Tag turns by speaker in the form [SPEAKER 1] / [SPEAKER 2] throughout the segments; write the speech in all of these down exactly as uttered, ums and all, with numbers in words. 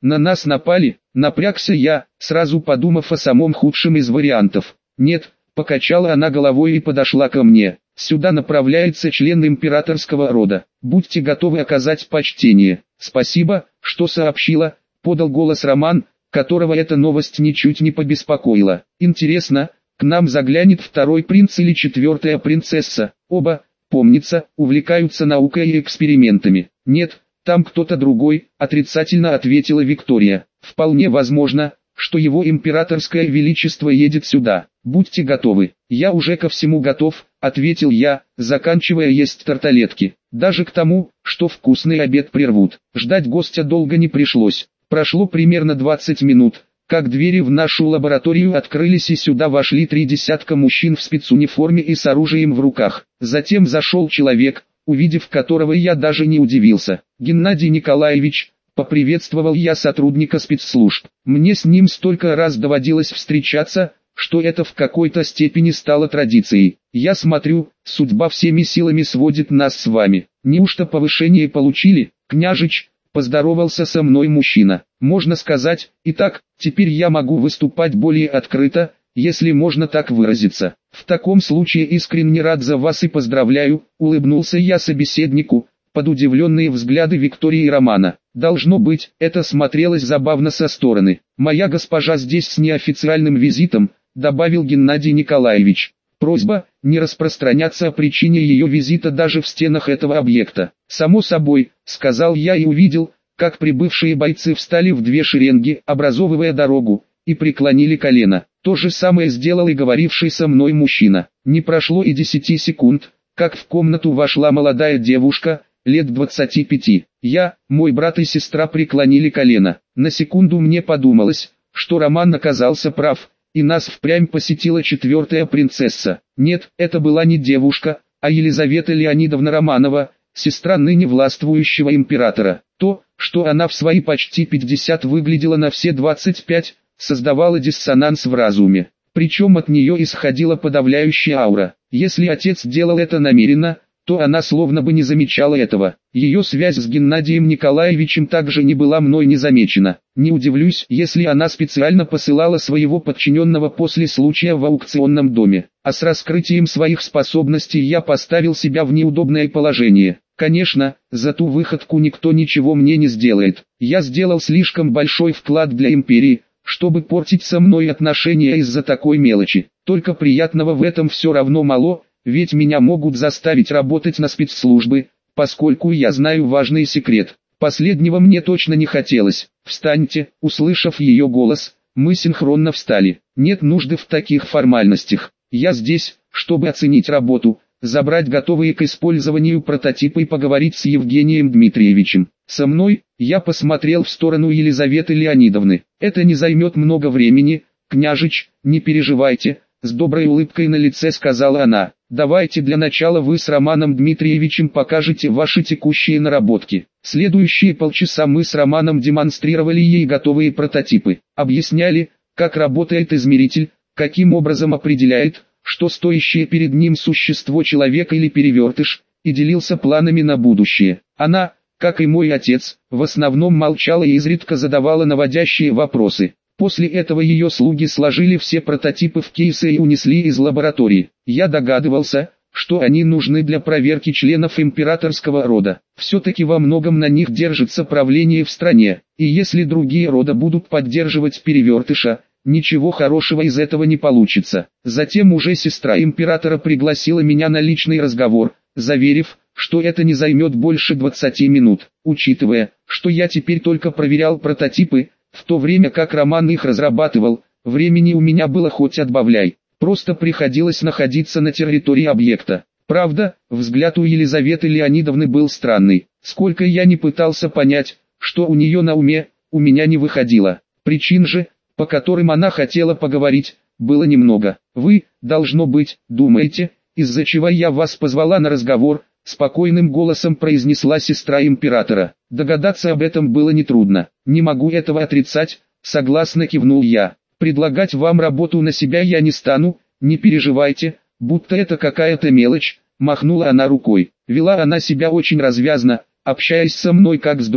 [SPEAKER 1] На нас напали, напрягся я, сразу подумав о самом худшем из вариантов. Нет, покачала она головой и подошла ко мне. Сюда направляется член императорского рода. Будьте готовы оказать почтение. Спасибо, что сообщила, подал голос Роман, которого эта новость ничуть не побеспокоила. Интересно, к нам заглянет второй принц или четвертая принцесса? Оба, помнится, увлекаются наукой и экспериментами. Нет, там кто-то другой, отрицательно ответила Виктория. Вполне возможно, что его императорское величество едет сюда. Будьте готовы. Я уже ко всему готов, ответил я, заканчивая есть тарталетки. Даже к тому, что вкусный обед прервут. Ждать гостя долго не пришлось. Прошло примерно двадцать минут, как двери в нашу лабораторию открылись и сюда вошли три десятка мужчин в спецуниформе и с оружием в руках. Затем зашел человек, увидев которого я даже не удивился. Геннадий Николаевич, поприветствовал я сотрудника спецслужб. Мне с ним столько раз доводилось встречаться, что это в какой-то степени стало традицией. Я смотрю, судьба всеми силами сводит нас с вами. Неужто повышение получили, княжич? Поздоровался со мной мужчина. Можно сказать, итак, теперь я могу выступать более открыто, если можно так выразиться. В таком случае искренне рад за вас и поздравляю, улыбнулся я собеседнику, под удивленные взгляды Виктории и Романа. Должно быть, это смотрелось забавно со стороны. Моя госпожа здесь с неофициальным визитом, добавил Геннадий Николаевич. Просьба не распространяться о причине ее визита даже в стенах этого объекта. Само собой, сказал я и увидел, как прибывшие бойцы встали в две шеренги, образовывая дорогу, и преклонили колено. То же самое сделал и говоривший со мной мужчина. Не прошло и десяти секунд, как в комнату вошла молодая девушка, лет двадцати пяти. Я, мой брат и сестра преклонили колено. На секунду мне подумалось, что Роман оказался прав, и нас впрямь посетила четвертая принцесса. Нет, это была не девушка, а Елизавета Леонидовна Романова, сестра ныне властвующего императора. То, что она в свои почти пятьдесят выглядела на все двадцать пять, создавало диссонанс в разуме. Причем от нее исходила подавляющая аура. Если отец делал это намеренно, то она словно бы не замечала этого. Ее связь с Геннадием Николаевичем также не была мной не замечена. Не удивлюсь, если она специально посылала своего подчиненного после случая в аукционном доме. А с раскрытием своих способностей я поставил себя в неудобное положение. Конечно, за ту выходку никто ничего мне не сделает. Я сделал слишком большой вклад для империи, чтобы портить со мной отношения из-за такой мелочи. Только приятного в этом все равно мало. Ведь меня могут заставить работать на спецслужбы, поскольку я знаю важный секрет. Последнего мне точно не хотелось. Встаньте, услышав ее голос, мы синхронно встали. Нет нужды в таких формальностях. Я здесь, чтобы оценить работу, забрать готовые к использованию прототипы и поговорить с Евгением Дмитриевичем. Со мной, я посмотрел в сторону Елизаветы Леонидовны. Это не займет много времени, княжич, не переживайте, с доброй улыбкой на лице сказала она. Давайте для начала вы с Романом Дмитриевичем покажете ваши текущие наработки. Следующие полчаса мы с Романом демонстрировали ей готовые прототипы. Объясняли, как работает измеритель, каким образом определяет, что стоящее перед ним существо человек или перевертыш, и делился планами на будущее. Она, как и мой отец, в основном молчала и изредка задавала наводящие вопросы. После этого ее слуги сложили все прототипы в кейсы и унесли из лаборатории. Я догадывался, что они нужны для проверки членов императорского рода. Все-таки во многом на них держится правление в стране, и если другие рода будут поддерживать перевертыша, ничего хорошего из этого не получится. Затем уже сестра императора пригласила меня на личный разговор, заверив, что это не займет больше двадцати минут. Учитывая, что я теперь только проверял прототипы, в то время как Роман их разрабатывал, времени у меня было хоть отбавляй. Просто приходилось находиться на территории объекта. Правда, взгляд у Елизаветы Леонидовны был странный. Сколько я не пытался понять, что у нее на уме, у меня не выходило. Причин же, по которым она хотела поговорить, было немного. Вы, должно быть, думаете, из-за чего я вас позвала на разговор, спокойным голосом произнесла сестра императора. Догадаться об этом было нетрудно. Не могу этого отрицать, согласно кивнул я. Предлагать вам работу на себя я не стану, не переживайте, будто это какая-то мелочь, махнула она рукой. Вела она себя очень развязно, общаясь со мной как с другом.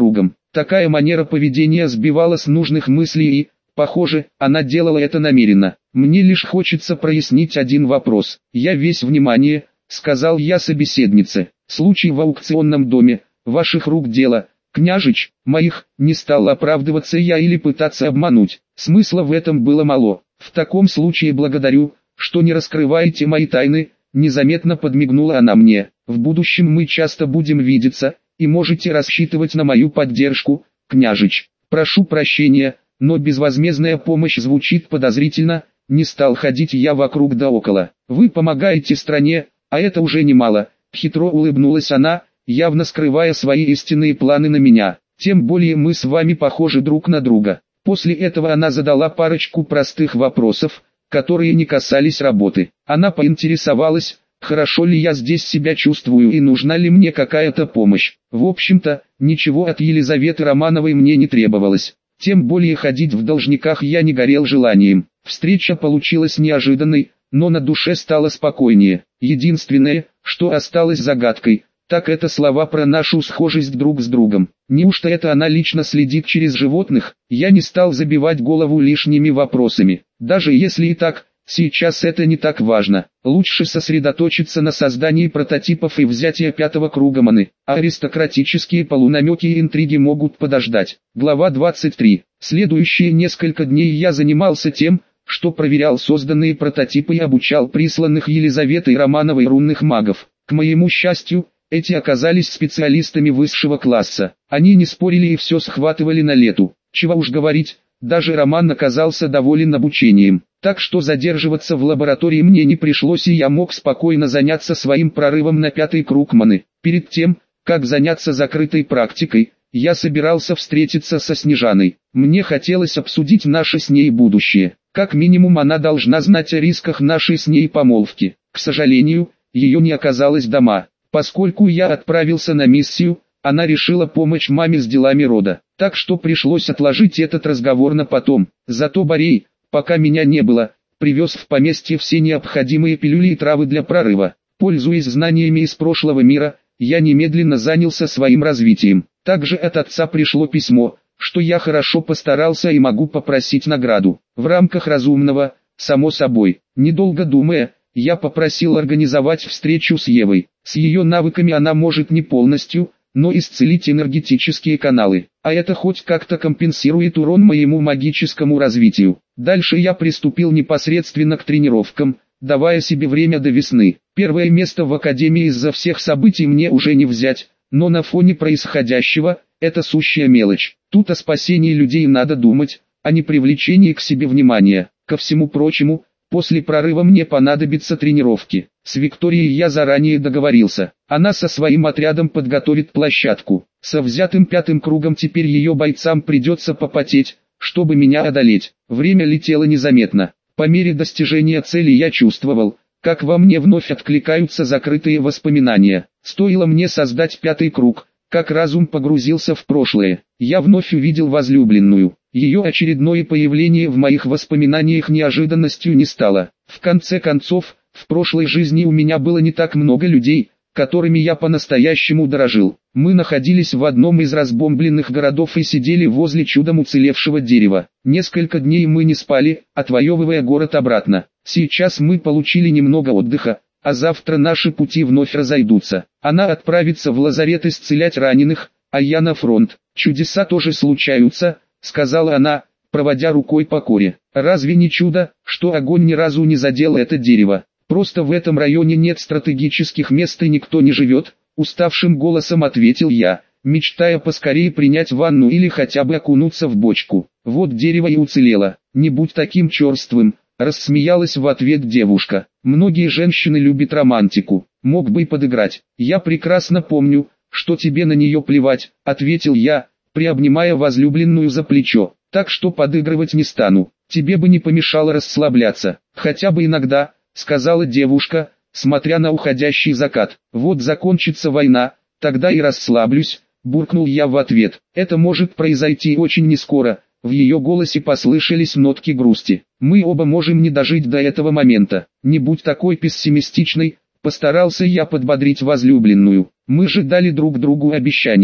[SPEAKER 1] Такая манера поведения сбивала с нужных мыслей и, похоже, она делала это намеренно. «Мне лишь хочется прояснить один вопрос. Я весь внимание», — сказал я собеседнице. «Случай в аукционном доме, ваших рук дело, княжич, моих», не стал оправдываться я или пытаться обмануть. Смысла в этом было мало. «В таком случае благодарю, что не раскрываете мои тайны», — незаметно подмигнула она мне. «В будущем мы часто будем видеться, и можете рассчитывать на мою поддержку, княжич. Прошу прощения, но безвозмездная помощь звучит подозрительно», — не стал ходить я вокруг да около. «Вы помогаете стране, а это уже немало», — хитро улыбнулась она, явно скрывая свои истинные планы на меня. «Тем более мы с вами похожи друг на друга». После этого она задала парочку простых вопросов, которые не касались работы. Она поинтересовалась, хорошо ли я здесь себя чувствую и нужна ли мне какая-то помощь. В общем-то, ничего от Елизаветы Романовой мне не требовалось. Тем более ходить в должниках я не горел желанием. Встреча получилась неожиданной, но на душе стало спокойнее. Единственное, что осталось загадкой, так это слова про нашу схожесть друг с другом. Неужто это она лично следит через животных? Я не стал забивать голову лишними вопросами. Даже если и так, сейчас это не так важно. Лучше сосредоточиться на создании прототипов и взятии пятого круга маны. А аристократические полунамеки и интриги могут подождать. Глава двадцать три. Следующие несколько дней я занимался тем, что проверял созданные прототипы и обучал присланных Елизаветой Романовой рунных магов. К моему счастью, эти оказались специалистами высшего класса. Они не спорили и все схватывали на лету. Чего уж говорить, даже Роман оказался доволен обучением. Так что задерживаться в лаборатории мне не пришлось, и я мог спокойно заняться своим прорывом на пятый круг маны. Перед тем, как заняться закрытой практикой, я собирался встретиться со Снежаной. Мне хотелось обсудить наше с ней будущее. Как минимум она должна знать о рисках нашей с ней помолвки. К сожалению, ее не оказалось дома. Поскольку я отправился на миссию, она решила помочь маме с делами рода. Так что пришлось отложить этот разговор на потом. Зато Борей, пока меня не было, привез в поместье все необходимые пилюли и травы для прорыва. Пользуясь знаниями из прошлого мира, я немедленно занялся своим развитием. Также от отца пришло письмо, что я хорошо постарался и могу попросить награду. В рамках разумного, само собой. Недолго думая, я попросил организовать встречу с Евой. С ее навыками она может не полностью, но исцелить энергетические каналы. А это хоть как-то компенсирует урон моему магическому развитию. Дальше я приступил непосредственно к тренировкам, давая себе время до весны. Первое место в академии из-за всех событий мне уже не взять, но на фоне происходящего, это сущая мелочь. Тут о спасении людей надо думать, а не привлечении к себе внимания. Ко всему прочему, после прорыва мне понадобятся тренировки. С Викторией я заранее договорился. Она со своим отрядом подготовит площадку. Со взятым пятым кругом теперь ее бойцам придется попотеть, чтобы меня одолеть. Время летело незаметно. По мере достижения цели я чувствовал, как во мне вновь откликаются закрытые воспоминания. Стоило мне создать пятый круг, как разум погрузился в прошлое. Я вновь увидел возлюбленную. Ее очередное появление в моих воспоминаниях неожиданностью не стало. В конце концов, в прошлой жизни у меня было не так много людей, которыми я по-настоящему дорожил. Мы находились в одном из разбомбленных городов и сидели возле чудом уцелевшего дерева. Несколько дней мы не спали, отвоевывая город обратно. Сейчас мы получили немного отдыха, а завтра наши пути вновь разойдутся. Она отправится в лазарет исцелять раненых, а я на фронт. Чудеса тоже случаются, сказала она, проводя рукой по коре. Разве не чудо, что огонь ни разу не задел это дерево? Просто в этом районе нет стратегических мест и никто не живет, уставшим голосом ответил я, мечтая поскорее принять ванну или хотя бы окунуться в бочку. Вот дерево и уцелело. Не будь таким черствым, рассмеялась в ответ девушка. Многие женщины любят романтику. Мог бы и подыграть. Я прекрасно помню, что тебе на нее плевать, ответил я, приобнимая возлюбленную за плечо. Так что подыгрывать не стану. Тебе бы не помешало расслабляться, хотя бы иногда, сказала девушка, смотря на уходящий закат. Вот закончится война, тогда и расслаблюсь, буркнул я в ответ. Это может произойти очень нескоро. В ее голосе послышались нотки грусти. Мы оба можем не дожить до этого момента. Не будь такой пессимистичной, постарался я подбодрить возлюбленную. Мы же дали друг другу обещание.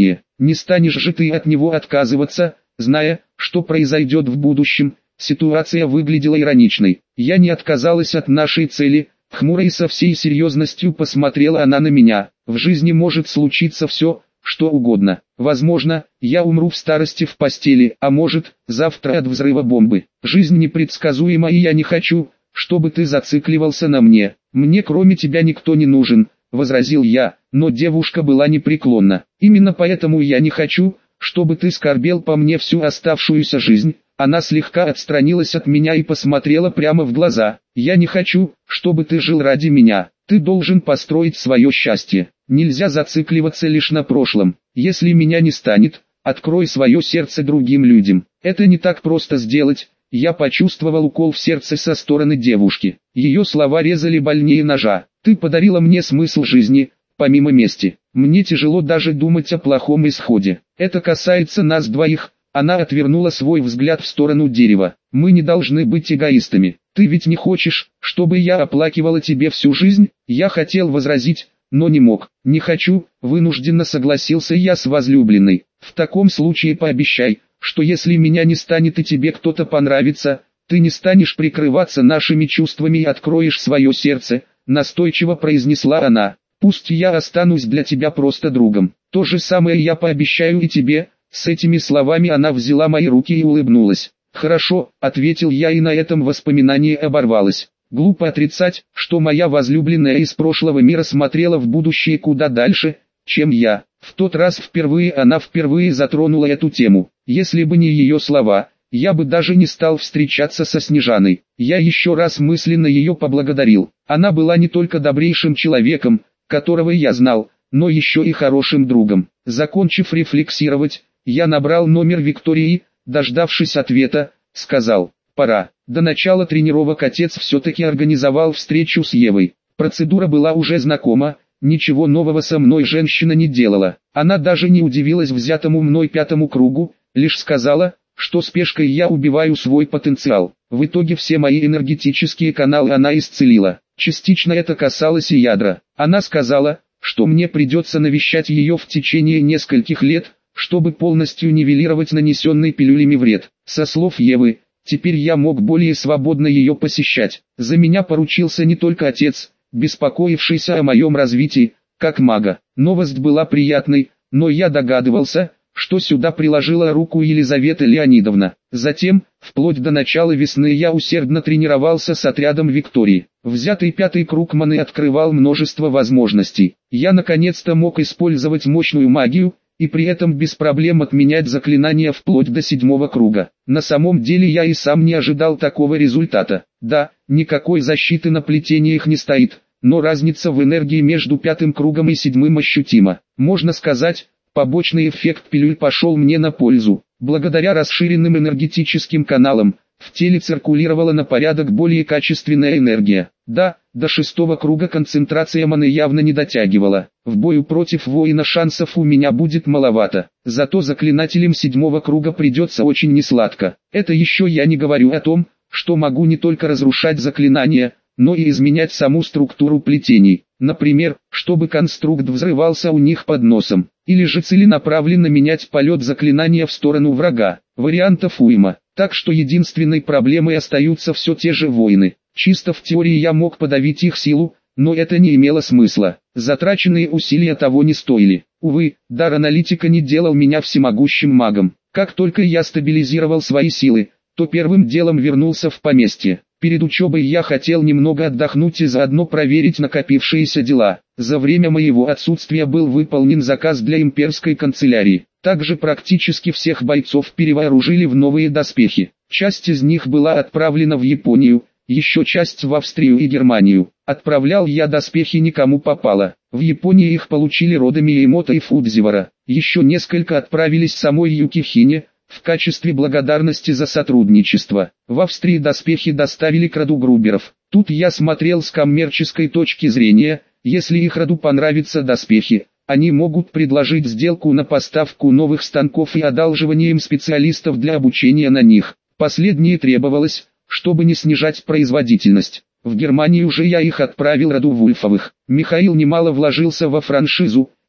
[SPEAKER 1] Не станешь же ты от него отказываться, зная, что произойдет в будущем. Ситуация выглядела ироничной. Я не отказалась от нашей цели. Хмуро и со всей серьезностью посмотрела она на меня. В жизни может случиться все, что угодно. Возможно, я умру в старости в постели, а может, завтра от взрыва бомбы. Жизнь непредсказуема, и я не хочу, чтобы ты зацикливался на мне. Мне кроме тебя никто не нужен, возразил я, но девушка была непреклонна. Именно поэтому я не хочу, чтобы ты скорбел по мне всю оставшуюся жизнь. Она слегка отстранилась от меня и посмотрела прямо в глаза. Я не хочу, чтобы ты жил ради меня. Ты должен построить свое счастье. Нельзя зацикливаться лишь на прошлом. Если меня не станет, открой свое сердце другим людям. Это не так просто сделать. Я почувствовал укол в сердце со стороны девушки. Ее слова резали больнее ножа. Ты подарила мне смысл жизни, помимо мести. Мне тяжело даже думать о плохом исходе. Это касается нас двоих. Она отвернула свой взгляд в сторону дерева. Мы не должны быть эгоистами. Ты ведь не хочешь, чтобы я оплакивала тебе всю жизнь? Я хотел возразить, но не мог. Не хочу, вынужденно согласился я с возлюбленной. В таком случае пообещай, что если меня не станет и тебе кто-то понравится, ты не станешь прикрываться нашими чувствами и откроешь свое сердце, настойчиво произнесла она. Пусть я останусь для тебя просто другом. То же самое я пообещаю и тебе. С этими словами она взяла мои руки и улыбнулась. «Хорошо», — ответил я, и на этом воспоминание оборвалось. Глупо отрицать, что моя возлюбленная из прошлого мира смотрела в будущее куда дальше, чем я. В тот раз впервые она впервые затронула эту тему. Если бы не ее слова, я бы даже не стал встречаться со Снежаной. Я еще раз мысленно ее поблагодарил. Она была не только добрейшим человеком, которого я знал, но еще и хорошим другом. Закончив рефлексировать, я набрал номер Виктории, дождавшись ответа, сказал: «Пора». До начала тренировок отец все-таки организовал встречу с Евой. Процедура была уже знакома, ничего нового со мной женщина не делала. Она даже не удивилась взятому мной пятому кругу, лишь сказала, что спешкой я убиваю свой потенциал. В итоге все мои энергетические каналы она исцелила. Частично это касалось и ядра. Она сказала, что мне придется навещать ее в течение нескольких лет, чтобы полностью нивелировать нанесенный пилюлями вред. Со слов Евы, теперь я мог более свободно ее посещать. За меня поручился не только отец, беспокоившийся о моем развитии, как мага. Новость была приятной, но я догадывался, что сюда приложила руку Елизавета Леонидовна. Затем, вплоть до начала весны я усердно тренировался с отрядом Виктории. Взятый пятый круг маны открывал множество возможностей. Я наконец-то мог использовать мощную магию, и при этом без проблем отменять заклинания вплоть до седьмого круга. На самом деле я и сам не ожидал такого результата. Да, никакой защиты на плетениях не стоит, но разница в энергии между пятым кругом и седьмым ощутима. Можно сказать, побочный эффект пилюль пошел мне на пользу. Благодаря расширенным энергетическим каналам, в теле циркулировала на порядок более качественная энергия. Да, до шестого круга концентрация маны явно не дотягивала. В бою против воина шансов у меня будет маловато. Зато заклинателям седьмого круга придется очень несладко. Это еще я не говорю о том, что могу не только разрушать заклинания, но и изменять саму структуру плетений. Например, чтобы конструкт взрывался у них под носом. Или же целенаправленно менять полет заклинания в сторону врага. Вариантов уйма. Так что единственной проблемой остаются все те же воины. Чисто в теории я мог подавить их силу, но это не имело смысла. Затраченные усилия того не стоили. Увы, дар аналитика не делал меня всемогущим магом. Как только я стабилизировал свои силы, то первым делом вернулся в поместье. Перед учебой я хотел немного отдохнуть и заодно проверить накопившиеся дела. За время моего отсутствия был выполнен заказ для имперской канцелярии. Также практически всех бойцов перевооружили в новые доспехи. Часть из них была отправлена в Японию, еще часть в Австрию и Германию. Отправлял я доспехи не кому попало. В Японии их получили рода Миямото и Фудзивара. Еще несколько отправились самой Юкихине, в качестве благодарности за сотрудничество. В Австрии доспехи доставили к роду Груберов. Тут я смотрел с коммерческой точки зрения, если их роду понравятся доспехи, они могут предложить сделку на поставку новых станков и одалживание им специалистов для обучения на них. Последнее требовалось, чтобы не снижать производительность. В Германию же я их отправил роду Вульфовых. Михаил немало вложился во франшизу,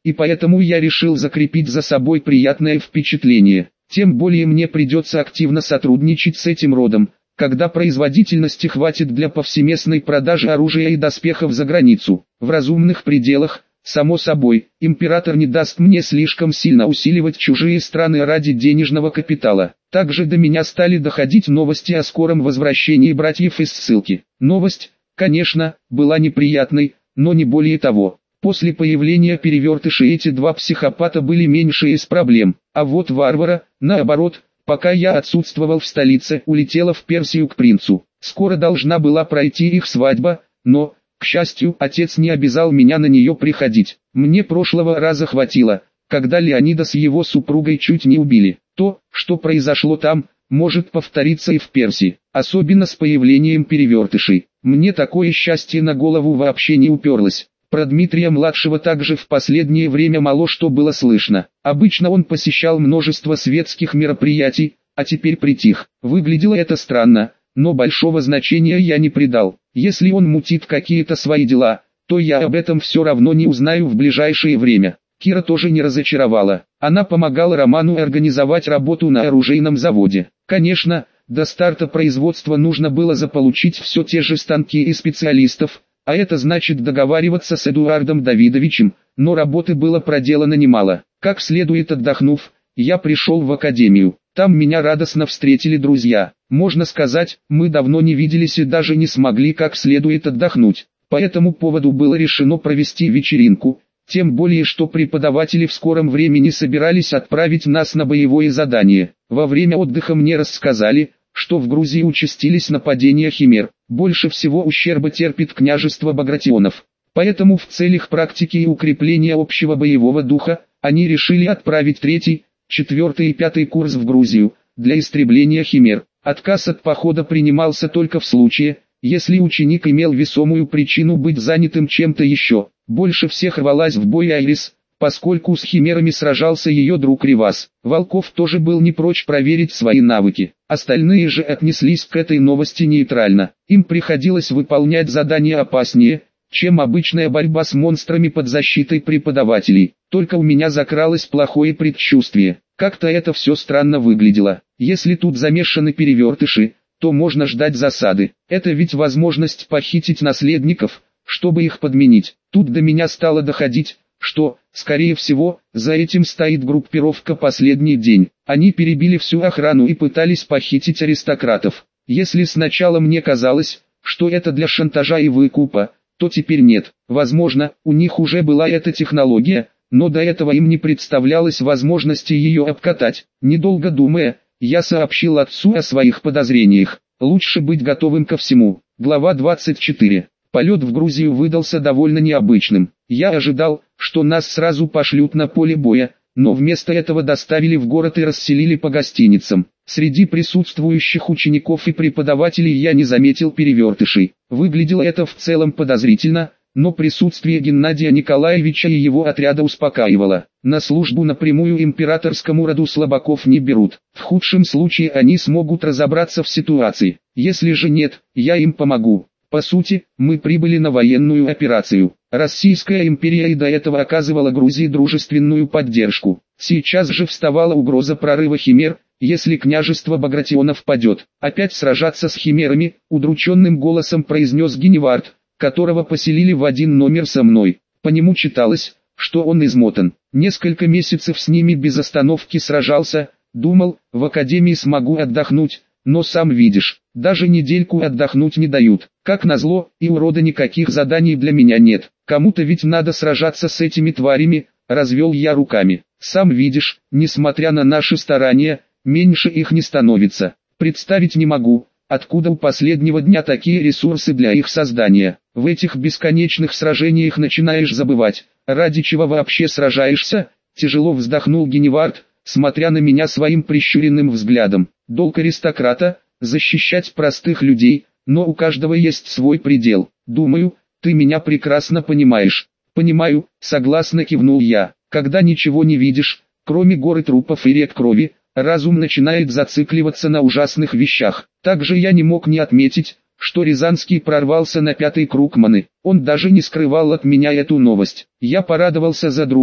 [SPEAKER 1] и поэтому я решил закрепить за собой приятное впечатление. Тем более мне придется активно сотрудничать с этим родом, когда производительности хватит для повсеместной продажи оружия и доспехов за границу. В разумных пределах, само собой, император не даст мне слишком сильно усиливать чужие страны ради денежного капитала. Также до меня стали доходить новости о скором возвращении братьев из ссылки. Новость, конечно, была неприятной, но не более того. После появления перевертышей эти два психопата были меньше из проблем, а вот Варвара, наоборот, пока я отсутствовал в столице, улетела в Персию к принцу. Скоро должна была пройти их свадьба, но, к счастью, отец не обязал меня на нее приходить. Мне прошлого раза хватило, когда Леонида с его супругой чуть не убили. То, что произошло там, может повториться и в Персии, особенно с появлением перевертышей. Мне такое счастье на голову вообще не уперлось. Про Дмитрия-младшего также в последнее время мало что было слышно. Обычно он посещал множество светских мероприятий, а теперь притих. Выглядело это странно, но большого значения я не придал. Если он мутит какие-то свои дела, то я об этом все равно не узнаю в ближайшее время. Кира тоже не разочаровала. Она помогала Роману организовать работу на оружейном заводе. Конечно, до старта производства нужно было заполучить все те же станки и специалистов, а это значит договариваться с Эдуардом Давидовичем, но работы было проделано немало. Как следует отдохнув, я пришел в академию. Там меня радостно встретили друзья. Можно сказать, мы давно не виделись и даже не смогли как следует отдохнуть. По этому поводу было решено провести вечеринку, тем более что преподаватели в скором времени собирались отправить нас на боевое задание. Во время отдыха мне рассказали, что в Грузии участились нападения химер. Больше всего ущерба терпит княжество Багратионов. Поэтому в целях практики и укрепления общего боевого духа, они решили отправить третий, четвертый и пятый курс в Грузию, для истребления химер. Отказ от похода принимался только в случае, если ученик имел весомую причину быть занятым чем-то еще. Больше всех рвалась в бой Айрис, поскольку с химерами сражался ее друг Ривас. Волков тоже был не прочь проверить свои навыки. Остальные же отнеслись к этой новости нейтрально. Им приходилось выполнять задания опаснее, чем обычная борьба с монстрами под защитой преподавателей. Только у меня закралось плохое предчувствие. Как-то это все странно выглядело. Если тут замешаны перевертыши, то можно ждать засады. Это ведь возможность похитить наследников, чтобы их подменить. Тут до меня стало доходить, что, скорее всего, за этим стоит группировка «Последний день». Они перебили всю охрану и пытались похитить аристократов. Если сначала мне казалось, что это для шантажа и выкупа, то теперь нет. Возможно, у них уже была эта технология, но до этого им не представлялось возможности ее обкатать. Недолго думая, я сообщил отцу о своих подозрениях. Лучше быть готовым ко всему. Глава двадцать четыре. Полет в Грузию выдался довольно необычным. Я ожидал, что нас сразу пошлют на поле боя, но вместо этого доставили в город и расселили по гостиницам. Среди присутствующих учеников и преподавателей я не заметил перевертышей. Выглядело это в целом подозрительно, но присутствие Геннадия Николаевича и его отряда успокаивало. На службу напрямую императорскому роду слабаков не берут. В худшем случае они смогут разобраться в ситуации. Если же нет, я им помогу. По сути, мы прибыли на военную операцию. Российская империя и до этого оказывала Грузии дружественную поддержку. Сейчас же вставала угроза прорыва химер, если княжество Багратионов падет. Опять сражаться с химерами, удрученным голосом произнес Геневард, которого поселили в один номер со мной. По нему читалось, что он измотан. Несколько месяцев с ними без остановки сражался, думал, в академии смогу отдохнуть. Но сам видишь, даже недельку отдохнуть не дают. Как назло, и у рода никаких заданий для меня нет. Кому-то ведь надо сражаться с этими тварями, развел я руками. Сам видишь, несмотря на наши старания, меньше их не становится. Представить не могу, откуда у последнего дня такие ресурсы для их создания. В этих бесконечных сражениях начинаешь забывать, ради чего вообще сражаешься, тяжело вздохнул Геневард, смотря на меня своим прищуренным взглядом. Долг аристократа – защищать простых людей, но у каждого есть свой предел. Думаю, ты меня прекрасно понимаешь. Понимаю, согласно кивнул я. Когда ничего не видишь, кроме горы трупов и рек крови, разум начинает зацикливаться на ужасных вещах. Также я не мог не отметить, что Рязанский прорвался на пятый круг Маны. Он даже не скрывал от меня эту новость. Я порадовался за друга,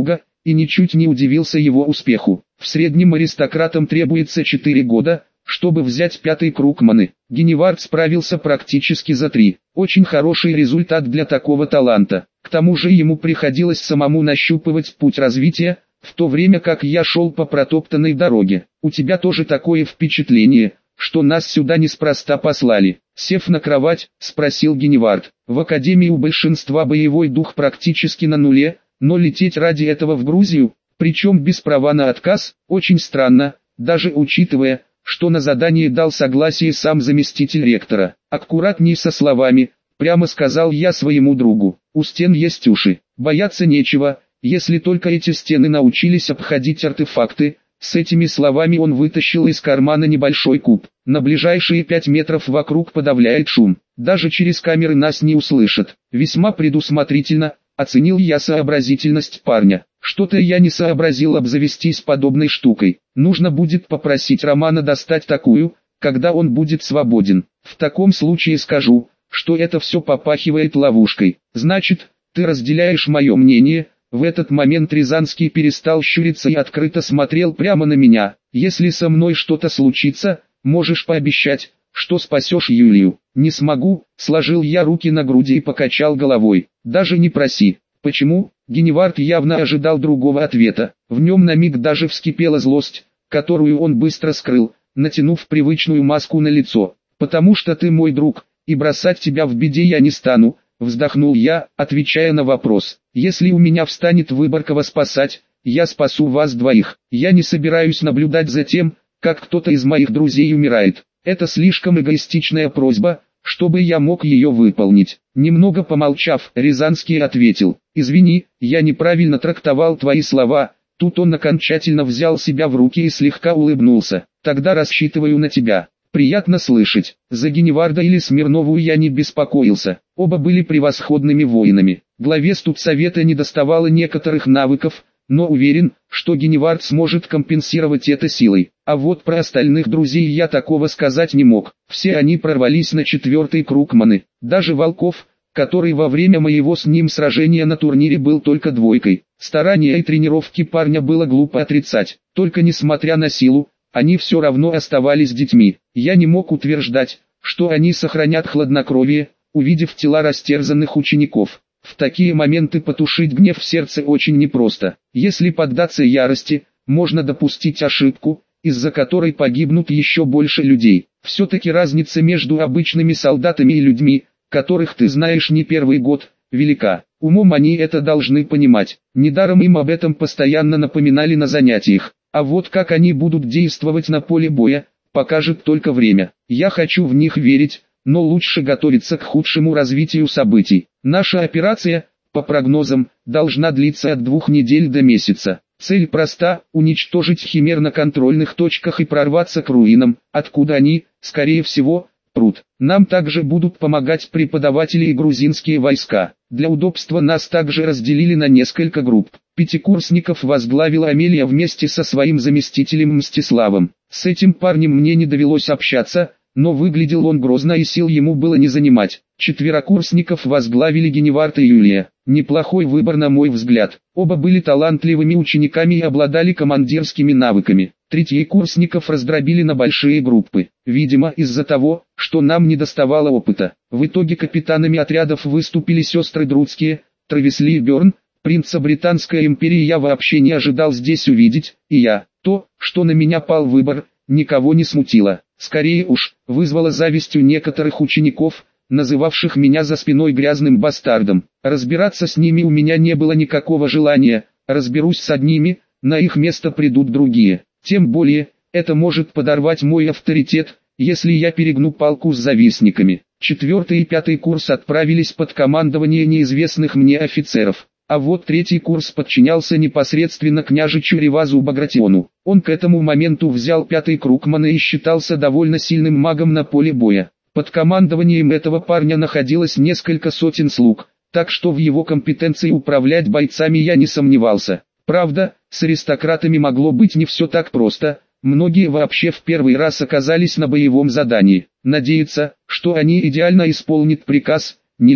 [SPEAKER 1] и ничуть не удивился его успеху. В среднем аристократам требуется четыре года, чтобы взять пятый круг маны. Геневард справился практически за три. Очень хороший результат для такого таланта. К тому же ему приходилось самому нащупывать путь развития, в то время как я шел по протоптанной дороге. У тебя тоже такое впечатление, что нас сюда неспроста послали? Сев на кровать, спросил Геневард. В академии у большинства боевой дух практически на нуле, но лететь ради этого в Грузию, причем без права на отказ, очень странно, даже учитывая, что на задание дал согласие сам заместитель ректора. Аккуратней со словами, прямо сказал я своему другу. У стен есть уши, бояться нечего, если только эти стены научились обходить артефакты. С этими словами он вытащил из кармана небольшой куб. На ближайшие пять метров вокруг подавляет шум. Даже через камеры нас не услышат. Весьма предусмотрительно, оценил я сообразительность парня. Что-то я не сообразил обзавестись подобной штукой. Нужно будет попросить Романа достать такую, когда он будет свободен. В таком случае скажу, что это все попахивает ловушкой. Значит, ты разделяешь мое мнение? В этот момент Рязанский перестал щуриться и открыто смотрел прямо на меня. Если со мной что-то случится, можешь пообещать, что спасешь Юлию. Не смогу, сложил я руки на груди и покачал головой. Даже не проси. Почему? Геневард явно ожидал другого ответа. В нем на миг даже вскипела злость, которую он быстро скрыл, натянув привычную маску на лицо. Потому что ты мой друг, и бросать тебя в беде я не стану. Вздохнул я, отвечая на вопрос. Если у меня встанет выбор кого спасать, я спасу вас двоих. Я не собираюсь наблюдать за тем, как кто-то из моих друзей умирает. Это слишком эгоистичная просьба, чтобы я мог ее выполнить. Немного помолчав, Рязанский ответил. Извини, я неправильно трактовал твои слова. Тут он окончательно взял себя в руки и слегка улыбнулся. Тогда рассчитываю на тебя. Приятно слышать. За Геневарда или Смирнову я не беспокоился. Оба были превосходными воинами. Главе студсовета недоставало некоторых навыков, но уверен, что Геневард сможет компенсировать это силой. А вот про остальных друзей я такого сказать не мог. Все они прорвались на четвертый круг маны. Даже Волков, который во время моего с ним сражения на турнире был только двойкой. Старания и тренировки парня было глупо отрицать. Только несмотря на силу, они все равно оставались детьми. Я не мог утверждать, что они сохранят хладнокровие, увидев тела растерзанных учеников. В такие моменты потушить гнев в сердце очень непросто. Если поддаться ярости, можно допустить ошибку, из-за которой погибнут еще больше людей. Все-таки разница между обычными солдатами и людьми, которых ты знаешь не первый год, велика. Умом они это должны понимать. Недаром им об этом постоянно напоминали на занятиях. А вот как они будут действовать на поле боя, покажет только время. Я хочу в них верить, но лучше готовиться к худшему развитию событий. Наша операция, по прогнозам, должна длиться от двух недель до месяца. Цель проста – уничтожить химер на контрольных точках и прорваться к руинам, откуда они, скорее всего, прут. Нам также будут помогать преподаватели и грузинские войска. Для удобства нас также разделили на несколько групп. Пятикурсников возглавила Амелия вместе со своим заместителем Мстиславом. С этим парнем мне не довелось общаться, но выглядел он грозно и сил ему было не занимать. Четверокурсников возглавили Геневард и Юлия. Неплохой выбор на мой взгляд. Оба были талантливыми учениками и обладали командирскими навыками. Третьекурсников раздробили на большие группы. Видимо, из-за того, что нам недоставало опыта. В итоге капитанами отрядов выступили сестры Друцкие, Травесли и Бёрн. Принца Британской империи я вообще не ожидал здесь увидеть, и я, то, что на меня пал выбор, никого не смутило. Скорее уж, вызвало зависть у некоторых учеников, называвших меня за спиной грязным бастардом. Разбираться с ними у меня не было никакого желания, разберусь с одними, на их место придут другие. Тем более, это может подорвать мой авторитет, если я перегну палку с завистниками. Четвертый и пятый курс отправились под командование неизвестных мне офицеров. А вот третий курс подчинялся непосредственно княжичу Ревазу Багратиону. Он к этому моменту взял пятый круг маны и считался довольно сильным магом на поле боя. Под командованием этого парня находилось несколько сотен слуг, так что в его компетенции управлять бойцами я не сомневался. Правда, с аристократами могло быть не все так просто, многие вообще в первый раз оказались на боевом задании. Надеяться, что они идеально исполнят приказ, нельзя.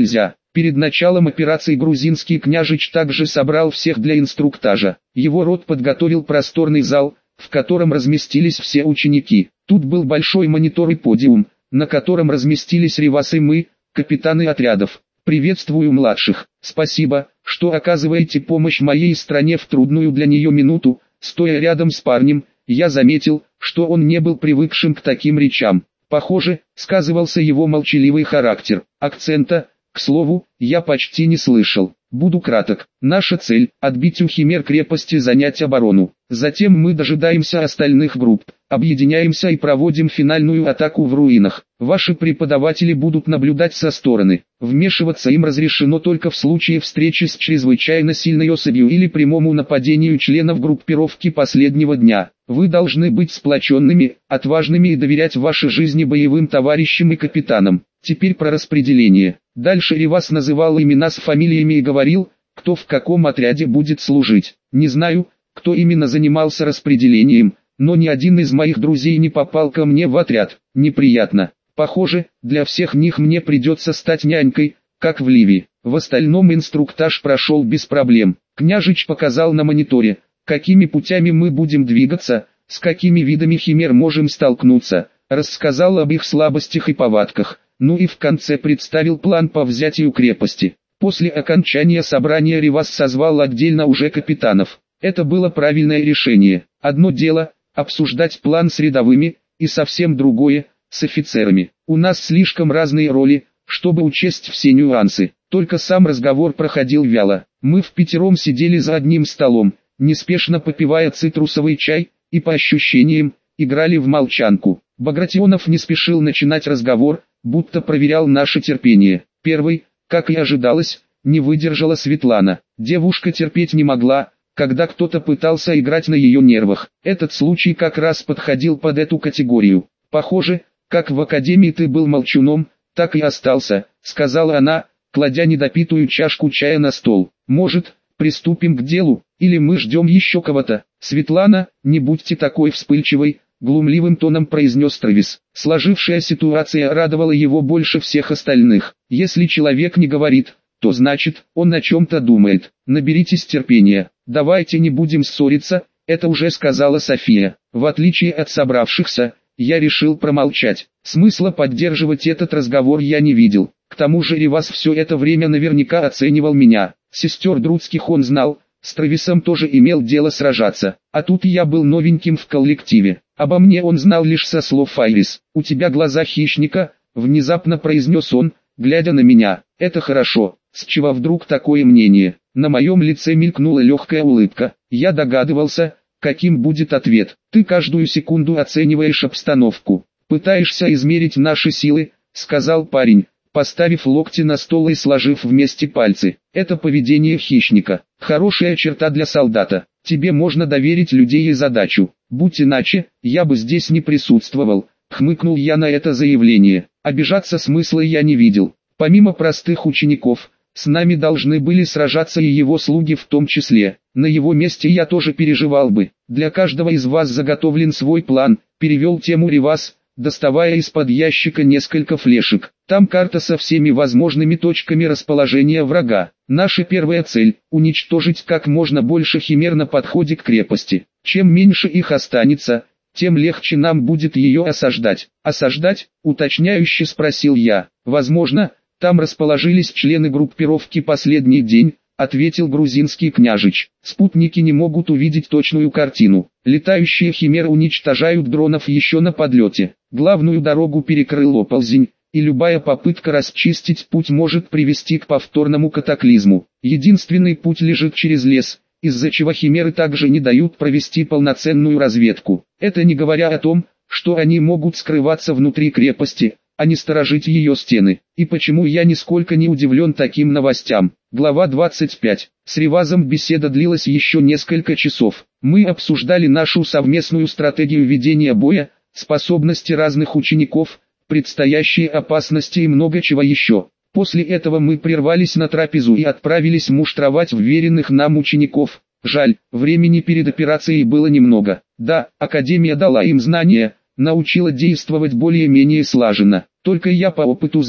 [SPEAKER 1] Перед началом операции грузинский княжич также собрал всех для инструктажа. Его род подготовил просторный зал, в котором разместились все ученики. Тут был большой монитор и подиум, на котором разместились Ривас и мы, капитаны отрядов. «Приветствую младших, спасибо, что оказываете помощь моей стране в трудную для нее минуту». Стоя рядом с парнем, я заметил, что он не был привыкшим к таким речам. Похоже, сказывался его молчаливый характер. Акцента, к слову, я почти не слышал. Буду краток. Наша цель – отбить у химер крепости, занять оборону. Затем мы дожидаемся остальных групп, объединяемся и проводим финальную атаку в руинах. Ваши преподаватели будут наблюдать со стороны. Вмешиваться им разрешено только в случае встречи с чрезвычайно сильной особью или прямому нападению членов группировки последнего дня. Вы должны быть сплоченными, отважными и доверять вашей жизни боевым товарищам и капитанам. Теперь про распределение. Дальше Ривас называл имена с фамилиями и говорил, кто в каком отряде будет служить. Не знаю, кто именно занимался распределением, но ни один из моих друзей не попал ко мне в отряд. Неприятно. Похоже, для всех них мне придется стать нянькой, как в Ливии. В остальном инструктаж прошел без проблем. Княжич показал на мониторе, какими путями мы будем двигаться, с какими видами химер можем столкнуться, рассказал об их слабостях и повадках. Ну и в конце представил план по взятию крепости. После окончания собрания Ривас созвал отдельно уже капитанов. Это было правильное решение. Одно дело – обсуждать план с рядовыми, и совсем другое – с офицерами. У нас слишком разные роли, чтобы учесть все нюансы. Только сам разговор проходил вяло. Мы впятером сидели за одним столом, неспешно попивая цитрусовый чай, и по ощущениям, играли в молчанку. Багратионов не спешил начинать разговор, будто проверял наше терпение. Первый, как и ожидалось, не выдержала Светлана. Девушка терпеть не могла, когда кто-то пытался играть на ее нервах. Этот случай как раз подходил под эту категорию. «Похоже, как в академии ты был молчуном, так и остался», — сказала она, кладя недопитую чашку чая на стол. «Может, приступим к делу, или мы ждем еще кого-то?» «Светлана, не будьте такой вспыльчивой», — глумливым тоном произнес Трэвис. Сложившая ситуация радовала его больше всех остальных. Если человек не говорит, то значит, он о чем-то думает. Наберитесь терпения. Давайте не будем ссориться, это уже сказала София. В отличие от собравшихся, я решил промолчать. Смысла поддерживать этот разговор я не видел. К тому же Ривас все это время наверняка оценивал меня. Сестер Друцких он знал, с Трэвисом тоже имел дело сражаться. А тут я был новеньким в коллективе. Обо мне он знал лишь со слов Айрис. «У тебя глаза хищника», — внезапно произнес он, глядя на меня. «Это хорошо. С чего вдруг такое мнение?» На моем лице мелькнула легкая улыбка. Я догадывался, каким будет ответ. «Ты каждую секунду оцениваешь обстановку. Пытаешься измерить наши силы», — сказал парень, поставив локти на стол и сложив вместе пальцы. «Это поведение хищника. Хорошая черта для солдата. Тебе можно доверить людей и задачу. Будь иначе, я бы здесь не присутствовал», — хмыкнул я на это заявление. Обижаться смысла я не видел. Помимо простых учеников, с нами должны были сражаться и его слуги в том числе. На его месте я тоже переживал бы. «Для каждого из вас заготовлен свой план», — перевел тему Ривас, доставая из-под ящика несколько флешек. «Там карта со всеми возможными точками расположения врага. Наша первая цель – уничтожить как можно больше химер на подходе к крепости. Чем меньше их останется, тем легче нам будет ее осаждать». «Осаждать?» – уточняюще спросил я. «Возможно, там расположились члены группировки «Последний день», — ответил грузинский княжич. «Спутники не могут увидеть точную картину. Летающие химеры уничтожают дронов еще на подлете. Главную дорогу перекрыл оползень, и любая попытка расчистить путь может привести к повторному катаклизму. Единственный путь лежит через лес, из-за чего химеры также не дают провести полноценную разведку. Это не говоря о том, что они могут скрываться внутри крепости, а не сторожить ее стены. И почему я нисколько не удивлен таким новостям?» Глава двадцать пять. С Ривазом беседа длилась еще несколько часов. Мы обсуждали нашу совместную стратегию ведения боя, способности разных учеников, предстоящие опасности и много чего еще. После этого мы прервались на трапезу и отправились муштровать вверенных нам учеников. Жаль, времени перед операцией было немного. Да, Академия дала им знания, научила действовать более-менее слаженно. Только я по опыту знал,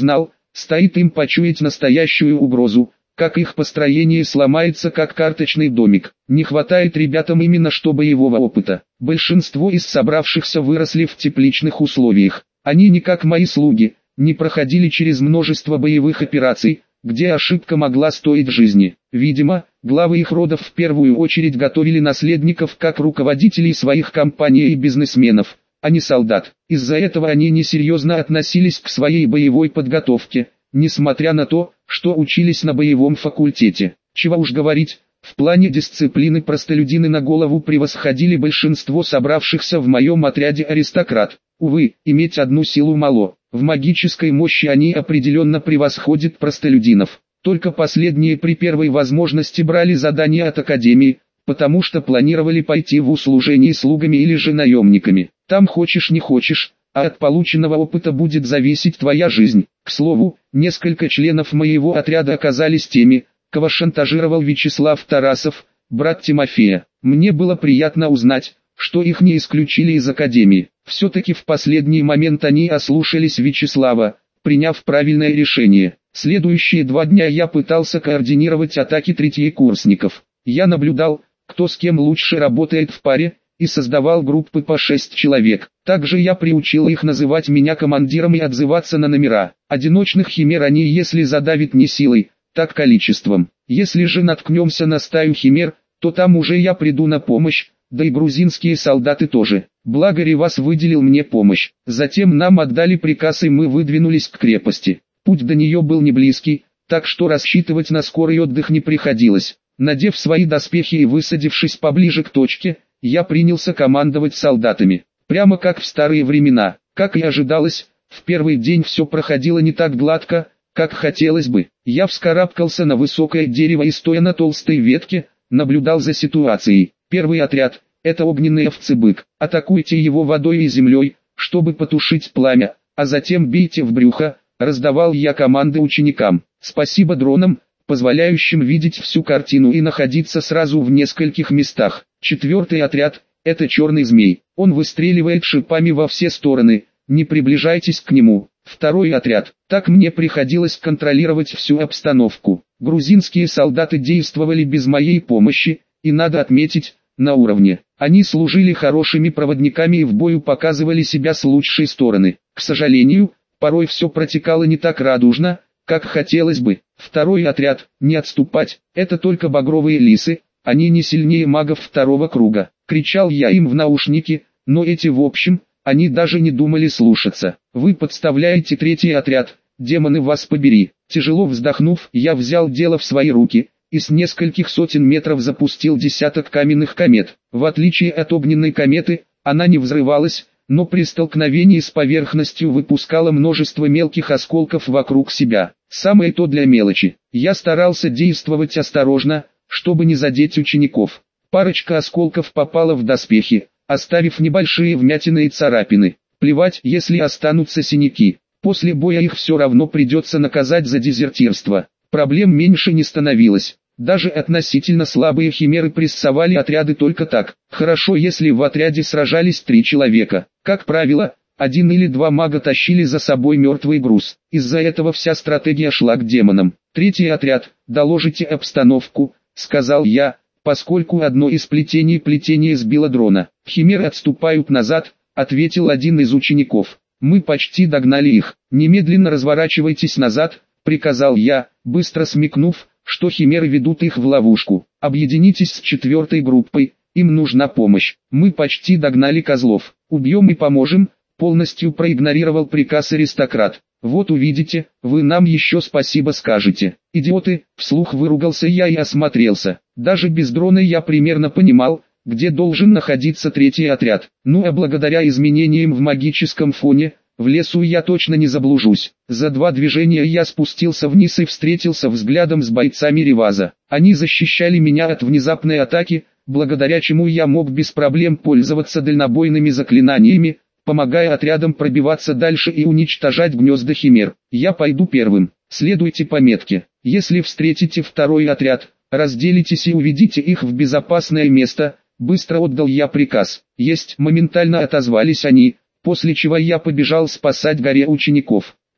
[SPEAKER 1] стоит им почуять настоящую угрозу, как их построение сломается как карточный домик. Не хватает ребятам именно что боевого опыта. Большинство из собравшихся выросли в тепличных условиях. Они не как мои слуги, не проходили через множество боевых операций, где ошибка могла стоить жизни. Видимо, главы их родов в первую очередь готовили наследников как руководителей своих компаний и бизнесменов, а не солдат. Из-за этого они несерьезно относились к своей боевой подготовке, несмотря на то, что учились на боевом факультете. Чего уж говорить, в плане дисциплины простолюдины на голову превосходили большинство собравшихся в моем отряде аристократ. Увы, иметь одну силу мало. В магической мощи они определенно превосходят простолюдинов. Только последние при первой возможности брали задания от Академии, потому что планировали пойти в услужение слугами или же наемниками. Там хочешь не хочешь, а от полученного опыта будет зависеть твоя жизнь. К слову, несколько членов моего отряда оказались теми, кого шантажировал Вячеслав Тарасов, брат Тимофея. Мне было приятно узнать, что их не исключили из Академии. Все-таки в последний момент они ослушались Вячеслава, приняв правильное решение. Следующие два дня я пытался координировать атаки третьекурсников. Я наблюдал, кто с кем лучше работает в паре, и создавал группы по шесть человек. Также я приучил их называть меня командиром и отзываться на номера. Одиночных химер они если задавит не силой, так количеством. Если же наткнемся на стаю химер, то там уже я приду на помощь, да и грузинские солдаты тоже. Благо Ревас выделил мне помощь. Затем нам отдали приказ и мы выдвинулись к крепости. Путь до нее был не близкий, так что рассчитывать на скорый отдых не приходилось. Надев свои доспехи и высадившись поближе к точке, я принялся командовать солдатами. Прямо как в старые времена. Как и ожидалось, в первый день все проходило не так гладко, как хотелось бы. Я вскарабкался на высокое дерево и стоя на толстой ветке, наблюдал за ситуацией. Первый отряд – это огненный овцебык. Атакуйте его водой и землей, чтобы потушить пламя, а затем бейте в брюхо, раздавал я команды ученикам. Спасибо дронам, позволяющим видеть всю картину и находиться сразу в нескольких местах. Четвертый отряд – это черный змей. Он выстреливает шипами во все стороны, не приближайтесь к нему. Второй отряд. Так мне приходилось контролировать всю обстановку. Грузинские солдаты действовали без моей помощи, и надо отметить, на уровне. Они служили хорошими проводниками и в бою показывали себя с лучшей стороны. К сожалению, порой все протекало не так радужно, как хотелось бы. Второй отряд, не отступать, это только багровые лисы, они не сильнее магов второго круга. Кричал я им в наушники, но эти в общем, они даже не думали слушаться. Вы подставляете третий отряд, демоны вас побери. Тяжело вздохнув, я взял дело в свои руки и с нескольких сотен метров запустил десяток каменных комет. В отличие от огненной кометы, она не взрывалась, но при столкновении с поверхностью выпускала множество мелких осколков вокруг себя. Самое то для мелочи. Я старался действовать осторожно, чтобы не задеть учеников. Парочка осколков попала в доспехи, оставив небольшие вмятины и царапины. Плевать, если останутся синяки. После боя их все равно придется наказать за дезертирство. Проблем меньше не становилось. Даже относительно слабые химеры прессовали отряды только так. Хорошо, если в отряде сражались три человека. Как правило, один или два мага тащили за собой мертвый груз. Из-за этого вся стратегия шла к демонам. Третий отряд, доложите обстановку, сказал я, поскольку одно из плетений плетения сбило дрона. Химеры отступают назад, ответил один из учеников. Мы почти догнали их. Немедленно разворачивайтесь назад, приказал я, быстро смекнув, что химеры ведут их в ловушку. Объединитесь с четвертой группой, им нужна помощь. Мы почти догнали козлов. Убьем и поможем, полностью проигнорировал приказ аристократ. Вот увидите, вы нам еще спасибо скажете. Идиоты, вслух выругался я и осмотрелся. Даже без дрона я примерно понимал, где должен находиться третий отряд. Ну а благодаря изменениям в магическом фоне, в лесу я точно не заблужусь. За два движения я спустился вниз и встретился взглядом с бойцами Реваза. Они защищали меня от внезапной атаки, благодаря чему я мог без проблем пользоваться дальнобойными заклинаниями, помогая отрядам пробиваться дальше и уничтожать гнезда химер. Я пойду первым. Следуйте по метке. Если встретите второй отряд, разделитесь и уведите их в безопасное место. Быстро отдал я приказ. Есть, моментально отозвались они, после чего я побежал спасать горе учеников.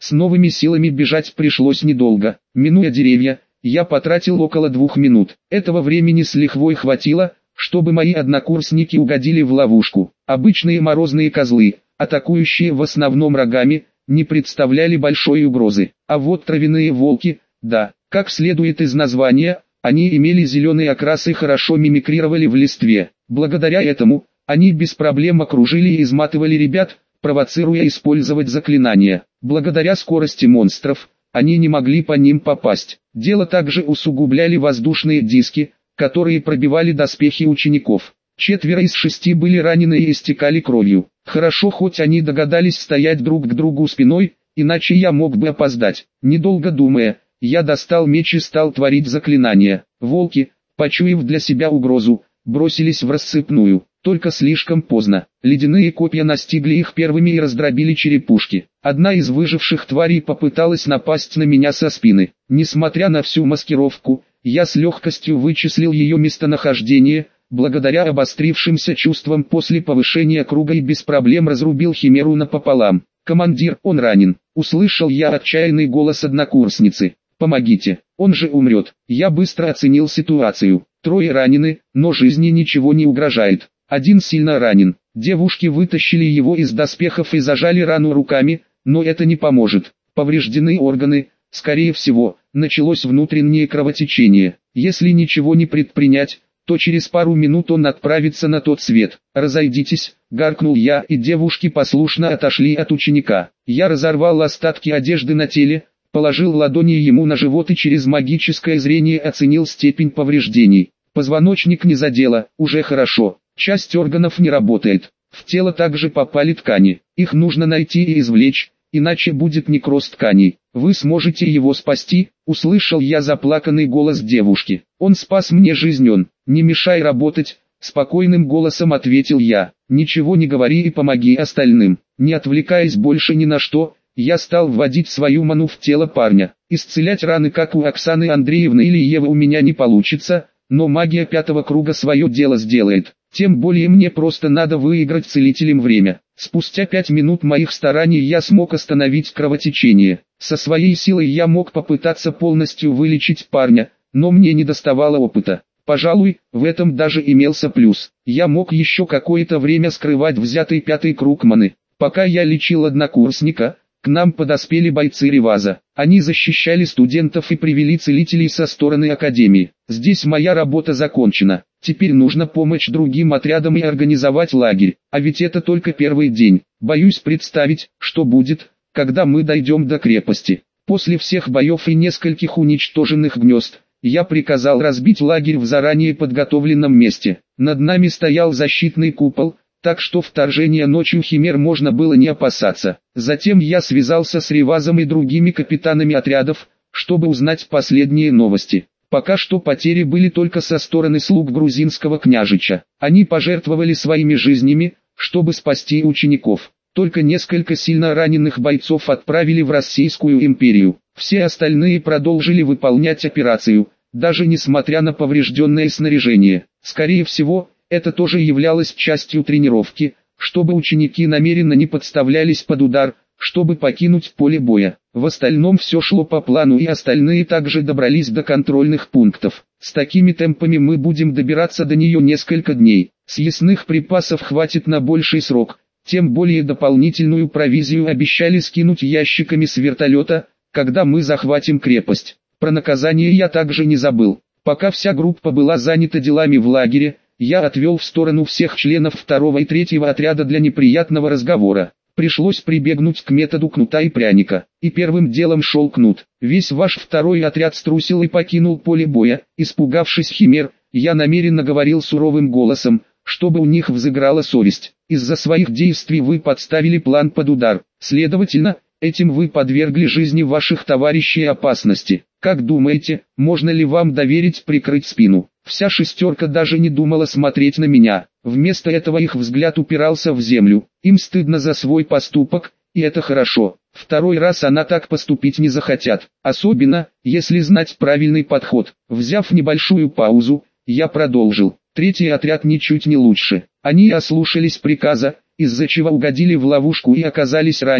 [SPEAKER 1] С новыми силами бежать пришлось недолго. Минуя деревья, я потратил около двух минут. Этого времени с лихвой хватило, чтобы мои однокурсники угодили в ловушку. Обычные морозные козлы, атакующие в основном рогами, не представляли большой угрозы. А вот травяные волки, да, как следует из названия, они имели зеленый окрас и хорошо мимикрировали в листве. Благодаря этому, они без проблем окружили и изматывали ребят, провоцируя использовать заклинания. Благодаря скорости монстров, они не могли по ним попасть. Дело также усугубляли воздушные диски, которые пробивали доспехи учеников. Четверо из шести были ранены и истекали кровью. Хорошо, хоть они догадались стоять друг к другу спиной, иначе я мог бы опоздать. Недолго думая, я достал меч и стал творить заклинания. Волки, почуяв для себя угрозу, бросились в рассыпную. Только слишком поздно. Ледяные копья настигли их первыми и раздробили черепушки. Одна из выживших тварей попыталась напасть на меня со спины. Несмотря на всю маскировку, я с легкостью вычислил ее местонахождение, благодаря обострившимся чувствам после повышения круга, и без проблем разрубил химеру напополам. «Командир, он ранен!» — услышал я отчаянный голос однокурсницы. «Помогите, он же умрет!» Я быстро оценил ситуацию. Трое ранены, но жизни ничего не угрожает. Один сильно ранен. Девушки вытащили его из доспехов и зажали рану руками, но это не поможет. Повреждены органы, скорее всего, началось внутреннее кровотечение. Если ничего не предпринять, то через пару минут он отправится на тот свет. «Разойдитесь», — гаркнул я, и девушки послушно отошли от ученика. Я разорвал остатки одежды на теле, положил ладони ему на живот и через магическое зрение оценил степень повреждений. Позвоночник не задело, уже хорошо. Часть органов не работает. В тело также попали ткани. Их нужно найти и извлечь, иначе будет некроз тканей. «Вы сможете его спасти?» — услышал я заплаканный голос девушки. «Он спас мне жизнь, он. Не мешай работать», — спокойным голосом ответил я. «Ничего не говори и помоги остальным». Не отвлекаясь больше ни на что, я стал вводить свою ману в тело парня. Исцелять раны, как у Оксаны Андреевны или Евы, у меня не получится, но магия пятого круга свое дело сделает. Тем более мне просто надо выиграть целителем время. Спустя пять минут моих стараний я смог остановить кровотечение. Со своей силой я мог попытаться полностью вылечить парня, но мне не доставало опыта. Пожалуй, в этом даже имелся плюс. Я мог еще какое-то время скрывать взятый пятый круг маны. Пока я лечил однокурсника, к нам подоспели бойцы Реваза. Они защищали студентов и привели целителей со стороны академии. Здесь моя работа закончена. Теперь нужно помочь другим отрядам и организовать лагерь. А ведь это только первый день. Боюсь представить, что будет, когда мы дойдем до крепости. После всех боев и нескольких уничтоженных гнезд, я приказал разбить лагерь в заранее подготовленном месте. Над нами стоял защитный купол, так что вторжения ночью химер можно было не опасаться. Затем я связался с Ревазом и другими капитанами отрядов, чтобы узнать последние новости. Пока что потери были только со стороны слуг грузинского княжича. Они пожертвовали своими жизнями, чтобы спасти учеников. Только несколько сильно раненых бойцов отправили в Российскую империю. Все остальные продолжили выполнять операцию, даже несмотря на поврежденное снаряжение. Скорее всего, это тоже являлось частью тренировки, чтобы ученики намеренно не подставлялись под удар, чтобы покинуть поле боя. В остальном все шло по плану, и остальные также добрались до контрольных пунктов. С такими темпами мы будем добираться до нее несколько дней. Съестных припасов хватит на больший срок, тем более дополнительную провизию обещали скинуть ящиками с вертолета, когда мы захватим крепость. Про наказание я также не забыл. Пока вся группа была занята делами в лагере, я отвел в сторону всех членов второго и третьего отряда для неприятного разговора. Пришлось прибегнуть к методу кнута и пряника. И первым делом шел кнут. Весь ваш второй отряд струсил и покинул поле боя, испугавшись химер. Я намеренно говорил суровым голосом, чтобы у них взыграла совесть. Из-за своих действий вы подставили план под удар. Следовательно, этим вы подвергли жизни ваших товарищей опасности. Как думаете, можно ли вам доверить прикрыть спину? Вся шестерка даже не думала смотреть на меня. Вместо этого их взгляд упирался в землю. Им стыдно за свой поступок, и это хорошо. Второй раз она так поступить не захотят. Особенно, если знать правильный подход. Взяв небольшую паузу, я продолжил. Третий отряд ничуть не лучше. Они ослушались приказа, из-за чего угодили в ловушку и оказались ранены,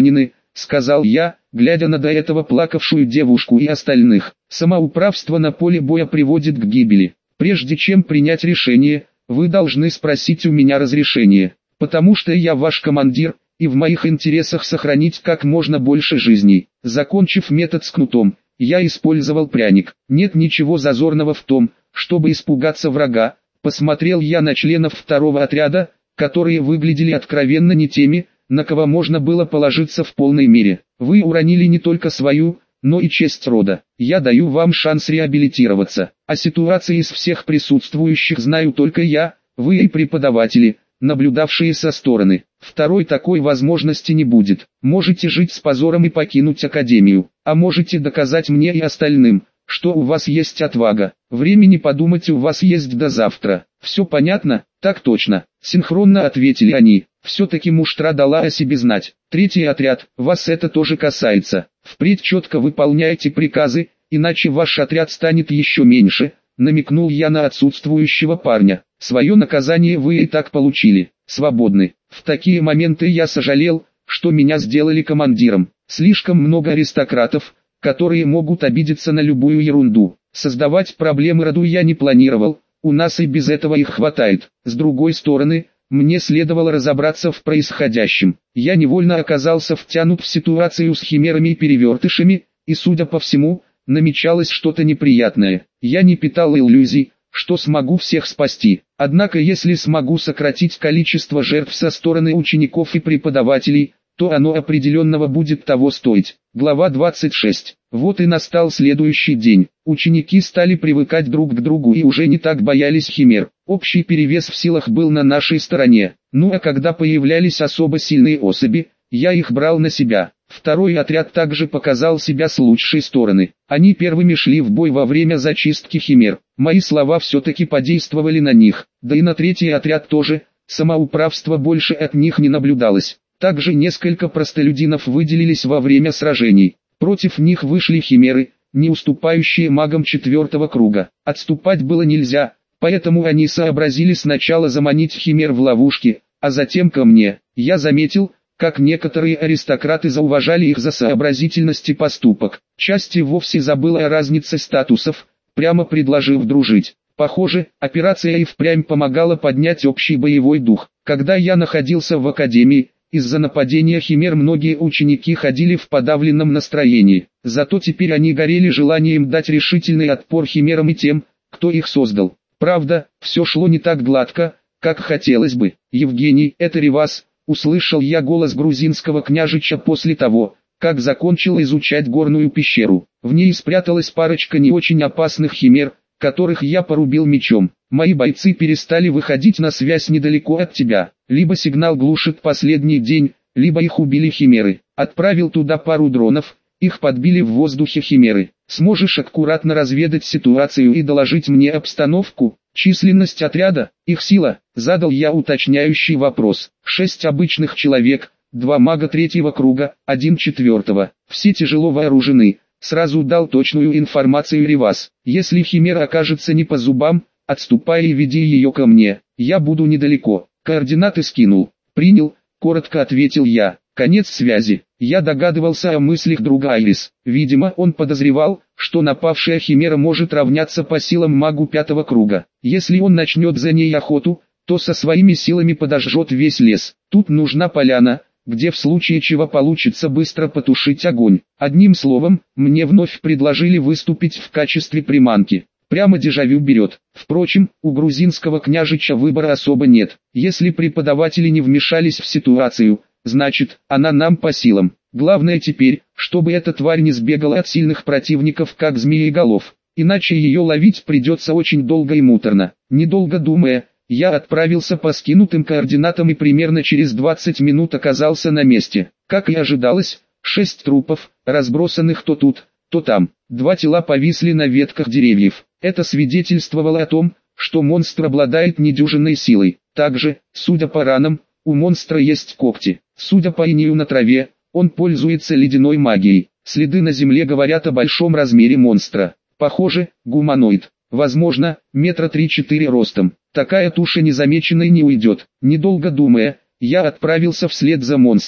[SPEAKER 1] сказал я, глядя на до этого плакавшую девушку и остальных. Самоуправство на поле боя приводит к гибели. Прежде чем принять решение, вы должны спросить у меня разрешение, потому что я ваш командир, и в моих интересах сохранить как можно больше жизней. Закончив метод с кнутом, я использовал пряник. Нет ничего зазорного в том, чтобы испугаться врага. Посмотрел я на членов второго отряда, которые выглядели откровенно не теми, на кого можно было положиться в полной мере. Вы уронили не только свою, но и честь рода. Я даю вам шанс реабилитироваться. О ситуации из всех присутствующих знаю только я, вы и преподаватели, наблюдавшие со стороны. Второй такой возможности не будет. Можете жить с позором и покинуть академию, а можете доказать мне и остальным, что у вас есть отвага. Времени подумать у вас есть до завтра. Все понятно? Так точно. Синхронно ответили они. Все-таки муштра дала о себе знать. Третий отряд, вас это тоже касается. Впредь четко выполняйте приказы, иначе ваш отряд станет еще меньше. Намекнул я на отсутствующего парня. Свое наказание вы и так получили. Свободны. В такие моменты я сожалел, что меня сделали командиром. Слишком много аристократов, которые могут обидеться на любую ерунду. Создавать проблемы роду я не планировал, у нас и без этого их хватает. С другой стороны, мне следовало разобраться в происходящем. Я невольно оказался втянут в ситуацию с химерами и перевертышами, и, судя по всему, намечалось что-то неприятное. Я не питал иллюзий, что смогу всех спасти. Однако если смогу сократить количество жертв со стороны учеников и преподавателей, то оно определенного будет того стоить. Глава двадцать шесть. Вот и настал следующий день. Ученики стали привыкать друг к другу и уже не так боялись химер. Общий перевес в силах был на нашей стороне. Ну а когда появлялись особо сильные особи, я их брал на себя. Второй отряд также показал себя с лучшей стороны. Они первыми шли в бой во время зачистки химер. Мои слова все-таки подействовали на них. Да и на третий отряд тоже. Самоуправства больше от них не наблюдалось. Также несколько простолюдинов выделились во время сражений. Против них вышли химеры, не уступающие магам четвертого круга. Отступать было нельзя, поэтому они сообразили сначала заманить химер в ловушки, а затем ко мне. Я заметил, как некоторые аристократы зауважали их за сообразительность и поступок. Часть и вовсе забыла о разнице статусов, прямо предложив дружить. Похоже, операция и впрямь помогала поднять общий боевой дух. Когда я находился в академии, из-за нападения химер многие ученики ходили в подавленном настроении. Зато теперь они горели желанием дать решительный отпор химерам и тем, кто их создал. Правда, все шло не так гладко, как хотелось бы. «Евгений, это Ревас», — услышал я голос грузинского княжича после того, как закончил изучать горную пещеру. В ней спряталась парочка не очень опасных химер, которых я порубил мечом. Мои бойцы перестали выходить на связь недалеко от тебя. Либо сигнал глушит последний день, либо их убили химеры. Отправил туда пару дронов, их подбили в воздухе химеры. Сможешь аккуратно разведать ситуацию и доложить мне обстановку? Численность отряда, их сила, задал я уточняющий вопрос. Шесть обычных человек, два мага третьего круга, один четвертого. Все тяжело вооружены. Сразу дал точную информацию Ревас. Если химера окажется не по зубам, отступай и веди ее ко мне. Я буду недалеко. Координаты скинул. Принял, коротко ответил я. Конец связи. Я догадывался о мыслях друга Айрис. Видимо, он подозревал, что напавшая химера может равняться по силам магу пятого круга. Если он начнет за ней охоту, то со своими силами подожжет весь лес. Тут нужна поляна, где в случае чего получится быстро потушить огонь. Одним словом, мне вновь предложили выступить в качестве приманки. Прямо дежавю берет. Впрочем, у грузинского княжича выбора особо нет. Если преподаватели не вмешались в ситуацию, значит, она нам по силам. Главное теперь, чтобы эта тварь не сбегала от сильных противников, как змееголов. Иначе ее ловить придется очень долго и муторно. Недолго думая, я отправился по скинутым координатам и примерно через двадцать минут оказался на месте. Как и ожидалось, шесть трупов, разбросанных то тут, то там. Два тела повисли на ветках деревьев. Это свидетельствовало о том, что монстр обладает недюжинной силой. Также, судя по ранам, у монстра есть когти. Судя по инею на траве, он пользуется ледяной магией. Следы на земле говорят о большом размере монстра. Похоже, гуманоид. Возможно, метра три-четыре ростом. Такая туша незамеченной не уйдет. Недолго думая, я отправился вслед за монстром.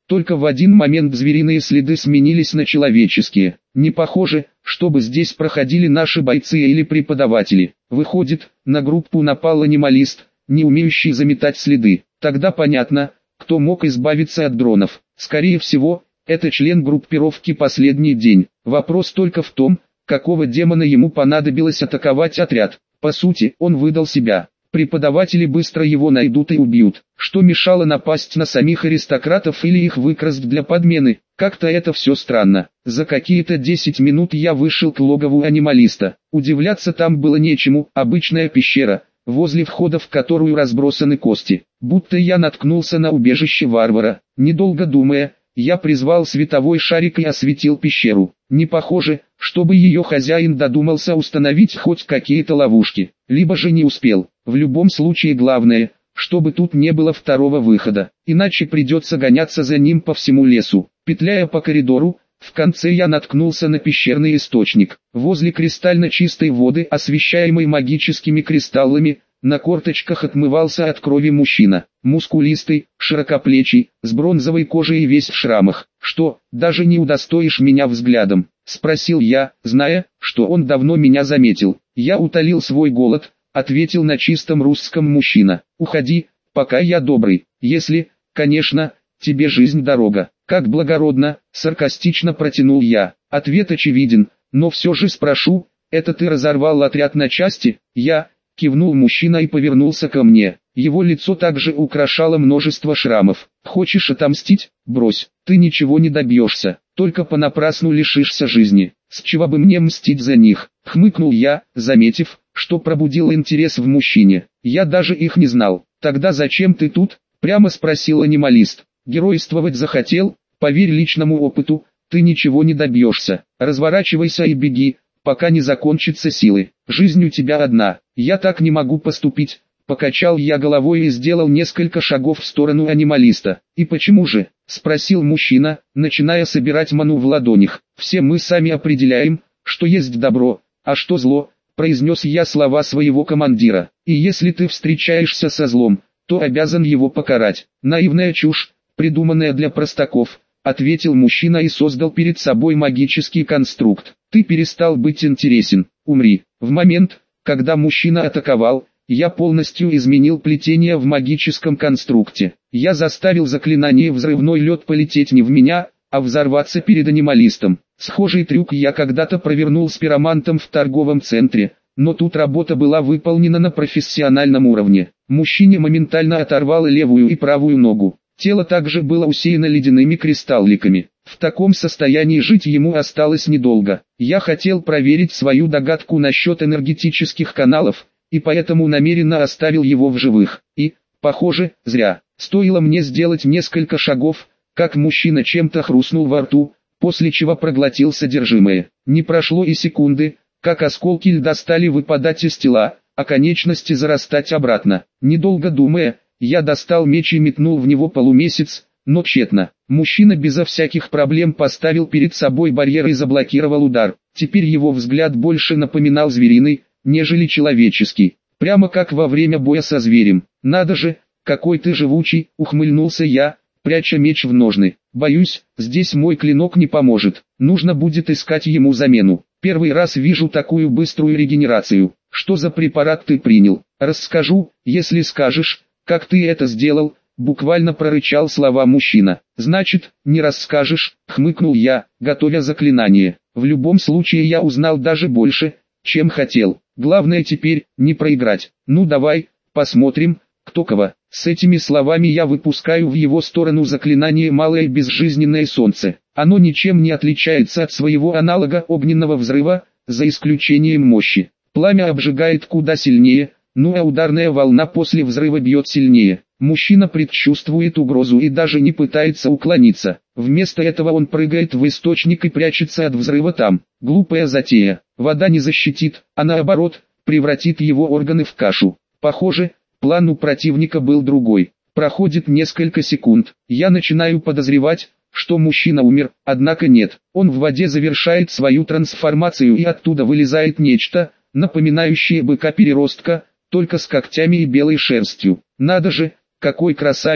[SPEAKER 1] Только в один момент звериные следы сменились на человеческие. Не похоже, чтобы здесь проходили наши бойцы или преподаватели. Выходит, на группу напал анималист, не умеющий заметать следы. Тогда понятно, кто мог избавиться от дронов. Скорее всего, это член группировки «Последний день». Вопрос только в том, какого демона ему понадобилось атаковать отряд. По сути, он выдал себя. Преподаватели быстро его найдут и убьют. Что мешало напасть на самих аристократов или их выкрасть для подмены? Как-то это все странно. За какие-то десять минут я вышел к логову анималиста. Удивляться там было нечему, обычная пещера, возле входа в которую разбросаны кости. Будто я наткнулся на убежище варвара. Недолго думая, я призвал световой шарик и осветил пещеру. Не похоже, чтобы ее хозяин додумался установить хоть какие-то ловушки, либо же не успел. В любом случае главное, чтобы тут не было второго выхода, иначе придется гоняться за ним по всему лесу. Петляя по коридору, в конце я наткнулся на пещерный источник. Возле кристально чистой воды, освещаемой магическими кристаллами, на корточках отмывался от крови мужчина. Мускулистый, широкоплечий, с бронзовой кожей и весь в шрамах. «Что, даже не удостоишь меня взглядом?» — спросил я, зная, что он давно меня заметил. Я утолил свой голод, ответил на чистом русском мужчина. «Уходи, пока я добрый, если, конечно, тебе жизнь дорога». «Как благородно», — саркастично протянул я. Ответ очевиден, но все же спрошу, это ты разорвал отряд на части? Я... Кивнул мужчина и повернулся ко мне. Его лицо также украшало множество шрамов. «Хочешь отомстить? Брось, ты ничего не добьешься, только понапрасну лишишься жизни. С чего бы мне мстить за них?» Хмыкнул я, заметив, что пробудил интерес в мужчине. «Я даже их не знал. Тогда зачем ты тут?» Прямо спросил анималист. «Геройствовать захотел? Поверь личному опыту, ты ничего не добьешься. Разворачивайся и беги, пока не закончатся силы. Жизнь у тебя одна». «Я так не могу поступить», — покачал я головой и сделал несколько шагов в сторону анималиста. «И почему же?» — спросил мужчина, начиная собирать ману в ладонях. «Все мы сами определяем, что есть добро, а что зло», — произнес я слова своего командира. «И если ты встречаешься со злом, то обязан его покарать». «Наивная чушь, придуманная для простаков», — ответил мужчина и создал перед собой магический конструкт. «Ты перестал быть интересен, умри». В момент, когда мужчина атаковал, я полностью изменил плетение в магическом конструкте. Я заставил заклинание «Взрывной лед» полететь не в меня, а взорваться перед анималистом. Схожий трюк я когда-то провернул с пиромантом в торговом центре, но тут работа была выполнена на профессиональном уровне. Мужчине моментально оторвало левую и правую ногу. Тело также было усеяно ледяными кристалликами. В таком состоянии жить ему осталось недолго. Я хотел проверить свою догадку насчет энергетических каналов, и поэтому намеренно оставил его в живых. И, похоже, зря. Стоило мне сделать несколько шагов, как мужчина чем-то хрустнул во рту, после чего проглотил содержимое. Не прошло и секунды, как осколки льда стали выпадать из тела, а конечности зарастать обратно. Недолго думая, я достал меч и метнул в него полумесяц, но тщетно. Мужчина безо всяких проблем поставил перед собой барьер и заблокировал удар. Теперь его взгляд больше напоминал звериный, нежели человеческий. Прямо как во время боя со зверем. «Надо же, какой ты живучий», — ухмыльнулся я, пряча меч в ножны. «Боюсь, здесь мой клинок не поможет. Нужно будет искать ему замену. Первый раз вижу такую быструю регенерацию. Что за препарат ты принял? Расскажу, если скажешь, как ты это сделал», — буквально прорычал слова мужчина. «Значит, не расскажешь», — хмыкнул я, готовя заклинание. «В любом случае я узнал даже больше, чем хотел. Главное теперь, не проиграть. Ну давай, посмотрим, кто кого». С этими словами я выпускаю в его сторону заклинание «Малое безжизненное солнце». Оно ничем не отличается от своего аналога огненного взрыва, за исключением мощи. Пламя обжигает куда сильнее, ну а ударная волна после взрыва бьет сильнее. Мужчина предчувствует угрозу и даже не пытается уклониться. Вместо этого он прыгает в источник и прячется от взрыва там. Глупая затея. Вода не защитит, а наоборот, превратит его органы в кашу. Похоже, план у противника был другой. Проходит несколько секунд. Я начинаю подозревать, что мужчина умер, однако нет. Он в воде завершает свою трансформацию и оттуда вылезает нечто, напоминающее быка-переростка, только с когтями и белой шерстью. «Надо же, какой красавец!»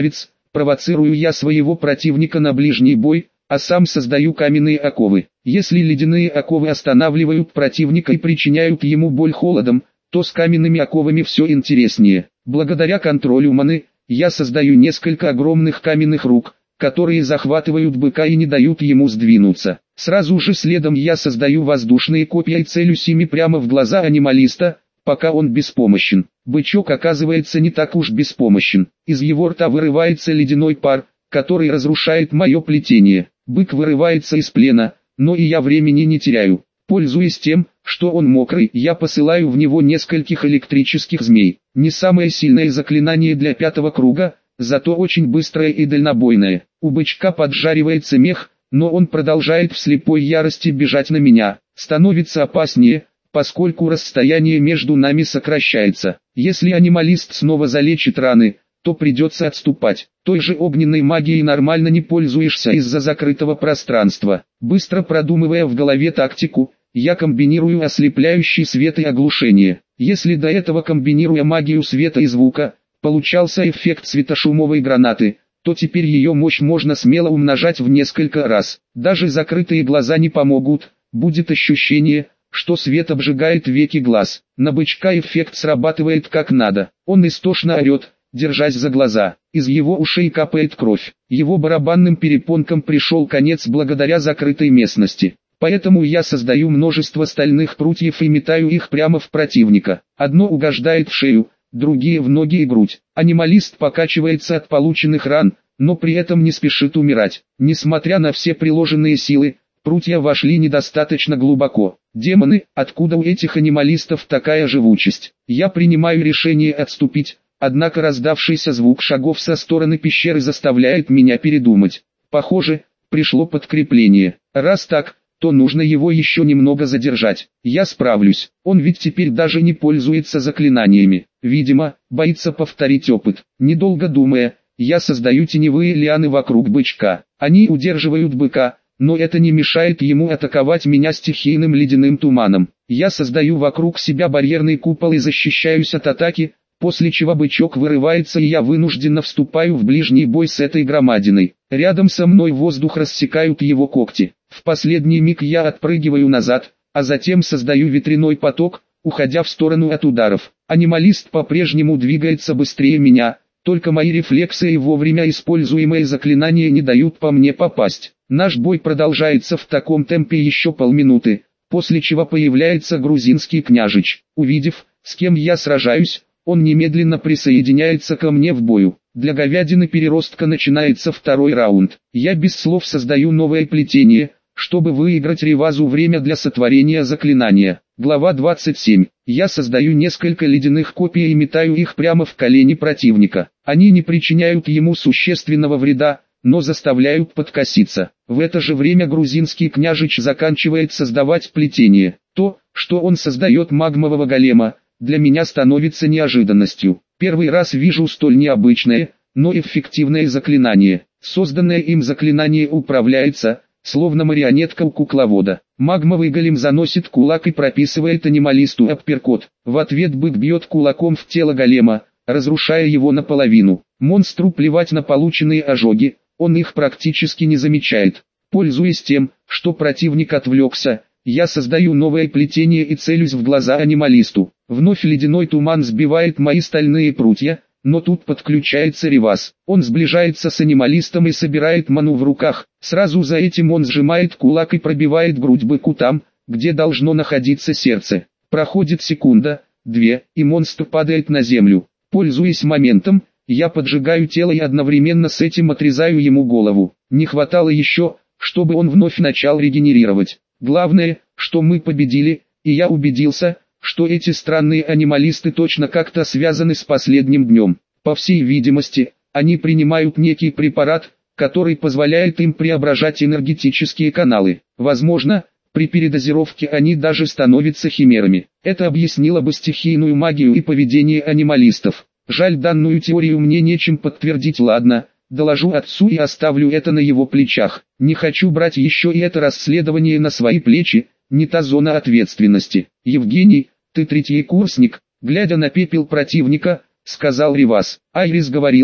[SPEAKER 1] Провоцирую я своего противника на ближний бой, а сам создаю каменные оковы. Если ледяные оковы останавливают противника и причиняют ему боль холодом, то с каменными оковами все интереснее. Благодаря контролю маны, я создаю несколько огромных каменных рук, которые захватывают быка и не дают ему сдвинуться. Сразу же следом я создаю воздушные копья и целюсь ими прямо в глаза анималиста, пока он беспомощен. Бычок оказывается не так уж беспомощен. Из его рта вырывается ледяной пар, который разрушает мое плетение. Бык вырывается из плена, но и я времени не теряю. Пользуясь тем, что он мокрый, я посылаю в него нескольких электрических змей. Не самое сильное заклинание для пятого круга, зато очень быстрое и дальнобойное. У бычка поджаривается мех, но он продолжает в слепой ярости бежать на меня. Становится опаснее, поскольку расстояние между нами сокращается. Если анималист снова залечит раны, то придется отступать. Той же огненной магией нормально не пользуешься из-за закрытого пространства. Быстро продумывая в голове тактику, я комбинирую ослепляющий свет и оглушение. Если до этого, комбинируя магию света и звука, получался эффект светошумовой гранаты, то теперь ее мощь можно смело умножать в несколько раз. Даже закрытые глаза не помогут, будет ощущение, что свет обжигает веки глаз. На бычка эффект срабатывает как надо. Он истошно орет, держась за глаза. Из его ушей капает кровь. Его барабанным перепонкам пришел конец благодаря закрытой местности. Поэтому я создаю множество стальных прутьев и метаю их прямо в противника. Одно угождает в шею, другие в ноги и грудь. Анималист покачивается от полученных ран, но при этом не спешит умирать. Несмотря на все приложенные силы, прутья вошли недостаточно глубоко. Демоны, откуда у этих анималистов такая живучесть? Я принимаю решение отступить, однако раздавшийся звук шагов со стороны пещеры заставляет меня передумать. Похоже, пришло подкрепление. Раз так, то нужно его еще немного задержать. Я справлюсь. Он ведь теперь даже не пользуется заклинаниями. Видимо, боится повторить опыт. Недолго думая, я создаю теневые лианы вокруг бычка. Они удерживают быка, но это не мешает ему атаковать меня стихийным ледяным туманом. Я создаю вокруг себя барьерный купол и защищаюсь от атаки, после чего бычок вырывается и я вынужденно вступаю в ближний бой с этой громадиной. Рядом со мной воздух рассекают его когти. В последний миг я отпрыгиваю назад, а затем создаю ветряной поток, уходя в сторону от ударов. Анималист по-прежнему двигается быстрее меня, только мои рефлексы и вовремя используемые заклинания не дают по мне попасть. Наш бой продолжается в таком темпе еще полминуты, после чего появляется грузинский княжич. Увидев, с кем я сражаюсь, он немедленно присоединяется ко мне в бою. Для говядины переростка начинается второй раунд. Я без слов создаю новое плетение, чтобы выиграть Ревазу время для сотворения заклинания. Глава двадцать семь. Я создаю несколько ледяных копий и метаю их прямо в колени противника. Они не причиняют ему существенного вреда, но заставляют подкоситься. В это же время грузинский княжич заканчивает создавать плетение. То, что он создает магмового голема, для меня становится неожиданностью. Первый раз вижу столь необычное, но эффективное заклинание. Созданное им заклинание управляется, словно марионетка у кукловода. Магмовый голем заносит кулак и прописывает анималисту апперкот. В ответ бык бьет кулаком в тело голема, разрушая его наполовину. Монстру плевать на полученные ожоги, он их практически не замечает. Пользуясь тем, что противник отвлекся, я создаю новое плетение и целюсь в глаза анималисту. Вновь ледяной туман сбивает мои стальные прутья, но тут подключается Реваз. Он сближается с анималистом и собирает ману в руках. Сразу за этим он сжимает кулак и пробивает грудь быку там, где должно находиться сердце. Проходит секунда, две, и монстр падает на землю. Пользуясь моментом, я поджигаю тело и одновременно с этим отрезаю ему голову. Не хватало еще, чтобы он вновь начал регенерировать. Главное, что мы победили, и я убедился, что эти странные анималисты точно как-то связаны с последним днем. По всей видимости, они принимают некий препарат, который позволяет им преображать энергетические каналы. Возможно, при передозировке они даже становятся химерами. Это объяснило бы стихийную магию и поведение анималистов. Жаль, данную теорию мне нечем подтвердить. Ладно, доложу отцу и оставлю это на его плечах. Не хочу брать еще и это расследование на свои плечи, не та зона ответственности. Евгений, ты третий курсник, глядя на пепел противника, сказал Реваз. Айрис говорила,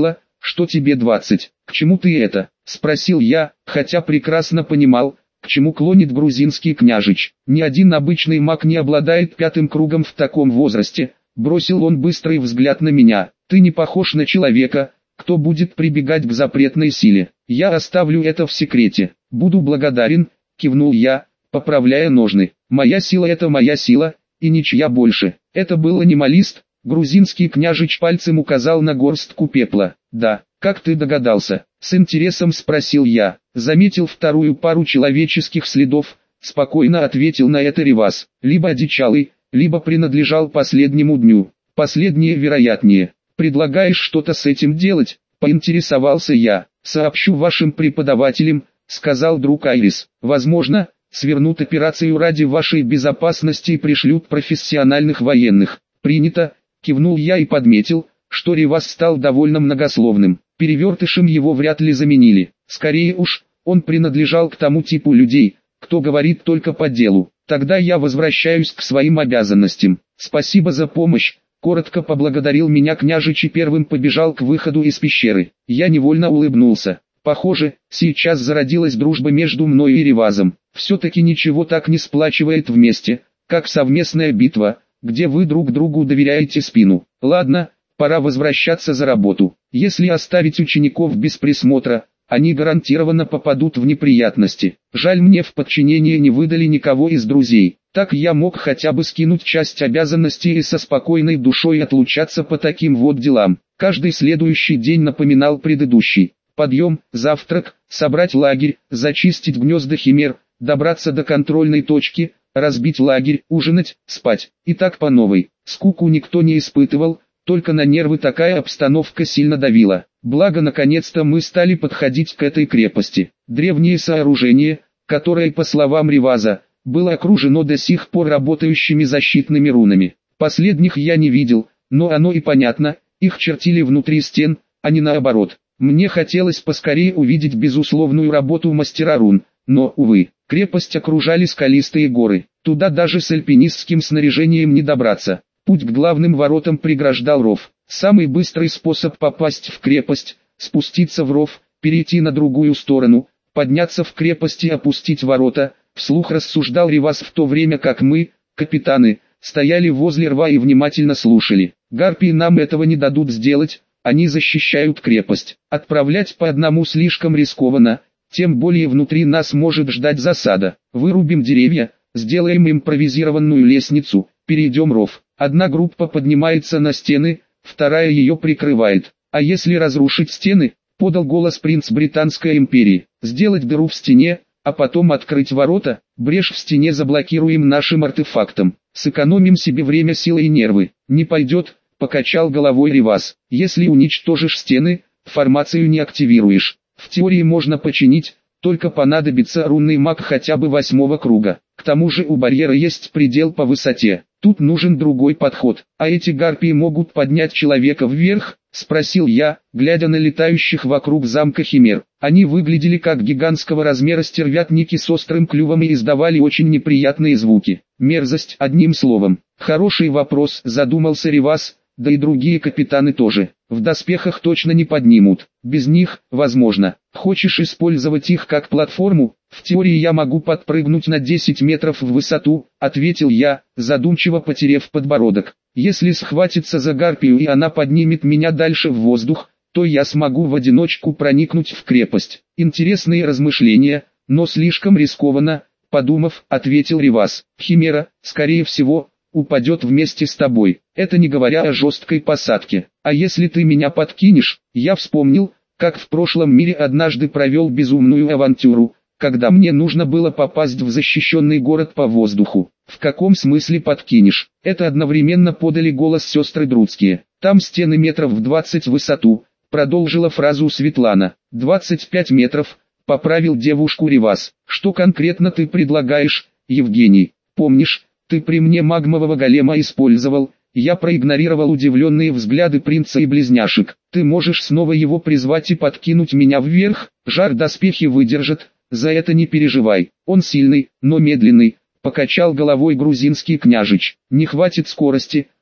[SPEAKER 1] что тебе двадцать, к чему ты это? Спросил я, хотя прекрасно понимал, к чему клонит грузинский княжич. Ни один обычный маг не обладает пятым кругом в таком возрасте. Бросил он быстрый взгляд на меня. Ты не похож на человека, кто будет прибегать к запретной силе. Я оставлю это в секрете. Буду благодарен, кивнул я, поправляя ножны. Моя сила — это моя сила, и ничья больше. Это был анималист. Грузинский княжич пальцем указал на горстку пепла. Да, как ты догадался? С интересом спросил я. Заметил вторую пару человеческих следов. Спокойно ответил на это Ревас. Либо одичалый, либо принадлежал последнему дню. Последнее вероятнее. Предлагаешь что-то с этим делать? Поинтересовался я. Сообщу вашим преподавателям, сказал друг Айрис. Возможно, свернут операцию ради вашей безопасности и пришлют профессиональных военных. Принято, кивнул я и подметил, что Ревас стал довольно многословным. Перевертышем его вряд ли заменили. Скорее уж, он принадлежал к тому типу людей, кто говорит только по делу. Тогда я возвращаюсь к своим обязанностям. Спасибо за помощь. Коротко поблагодарил меня княжич и первым побежал к выходу из пещеры. Я невольно улыбнулся. Похоже, сейчас зародилась дружба между мной и Ревазом. Все-таки ничего так не сплачивает вместе, как совместная битва, где вы друг другу доверяете спину. Ладно, пора возвращаться за работу. Если оставить учеников без присмотра, они гарантированно попадут в неприятности. Жаль, мне в подчинение не выдали никого из друзей. Так я мог хотя бы скинуть часть обязанностей и со спокойной душой отлучаться по таким вот делам. Каждый следующий день напоминал предыдущий. Подъем, завтрак, собрать лагерь, зачистить гнезда химер, добраться до контрольной точки, разбить лагерь, ужинать, спать. И так по новой. Скуку никто не испытывал, только на нервы такая обстановка сильно давила. Благо, наконец-то мы стали подходить к этой крепости. Древнее сооружение, которое, по словам Реваза, было окружено до сих пор работающими защитными рунами. Последних я не видел, но оно и понятно, их чертили внутри стен, а не наоборот. Мне хотелось поскорее увидеть безусловную работу мастера рун, но, увы, крепость окружали скалистые горы. Туда даже с альпинистским снаряжением не добраться. Путь к главным воротам преграждал ров. Самый быстрый способ попасть в крепость – спуститься в ров, перейти на другую сторону, подняться в крепость и опустить ворота. Вслух рассуждал Ревас в то время, как мы, капитаны, стояли возле рва и внимательно слушали. Гарпии нам этого не дадут сделать, они защищают крепость. Отправлять по одному слишком рискованно, тем более внутри нас может ждать засада. Вырубим деревья, сделаем импровизированную лестницу, перейдем ров. Одна группа поднимается на стены, вторая ее прикрывает. А если разрушить стены, подал голос принц Британской империи, сделать дыру в стене, а потом открыть ворота, брешь в стене заблокируем нашим артефактом. Сэкономим себе время, силы и нервы. Не пойдет, покачал головой Ревас. Если уничтожишь стены, формацию не активируешь. В теории можно починить, только понадобится рунный маг хотя бы восьмого круга. К тому же у барьера есть предел по высоте. Тут нужен другой подход. А эти гарпии могут поднять человека вверх? Спросил я, глядя на летающих вокруг замка химер. Они выглядели как гигантского размера стервятники с острым клювом и издавали очень неприятные звуки. Мерзость, одним словом. Хороший вопрос, задумался Ревас, да и другие капитаны тоже. В доспехах точно не поднимут. Без них, возможно. Хочешь использовать их как платформу? В теории я могу подпрыгнуть на десять метров в высоту, ответил я, задумчиво потерев подбородок. Если схватиться за гарпию и она поднимет меня дальше в воздух, то я смогу в одиночку проникнуть в крепость. Интересные размышления, но слишком рискованно, подумав, ответил Ревас. Химера, скорее всего, упадет вместе с тобой. Это не говоря о жесткой посадке. А если ты меня подкинешь? Я вспомнил, как в прошлом мире однажды провел безумную авантюру, когда мне нужно было попасть в защищенный город по воздуху. В каком смысле подкинешь? Это одновременно подали голос сестры Друцкие. Там стены метров в двадцать в высоту, продолжила фразу Светлана. двадцать пять метров, поправил девушку Ревас. Что конкретно ты предлагаешь, Евгений? Помнишь, ты при мне магмового голема использовал? Я проигнорировал удивленные взгляды принца и близняшек. Ты можешь снова его призвать и подкинуть меня вверх? Жар доспехи выдержит, за это не переживай. Он сильный, но медленный, покачал головой грузинский княжич. Не хватит скорости,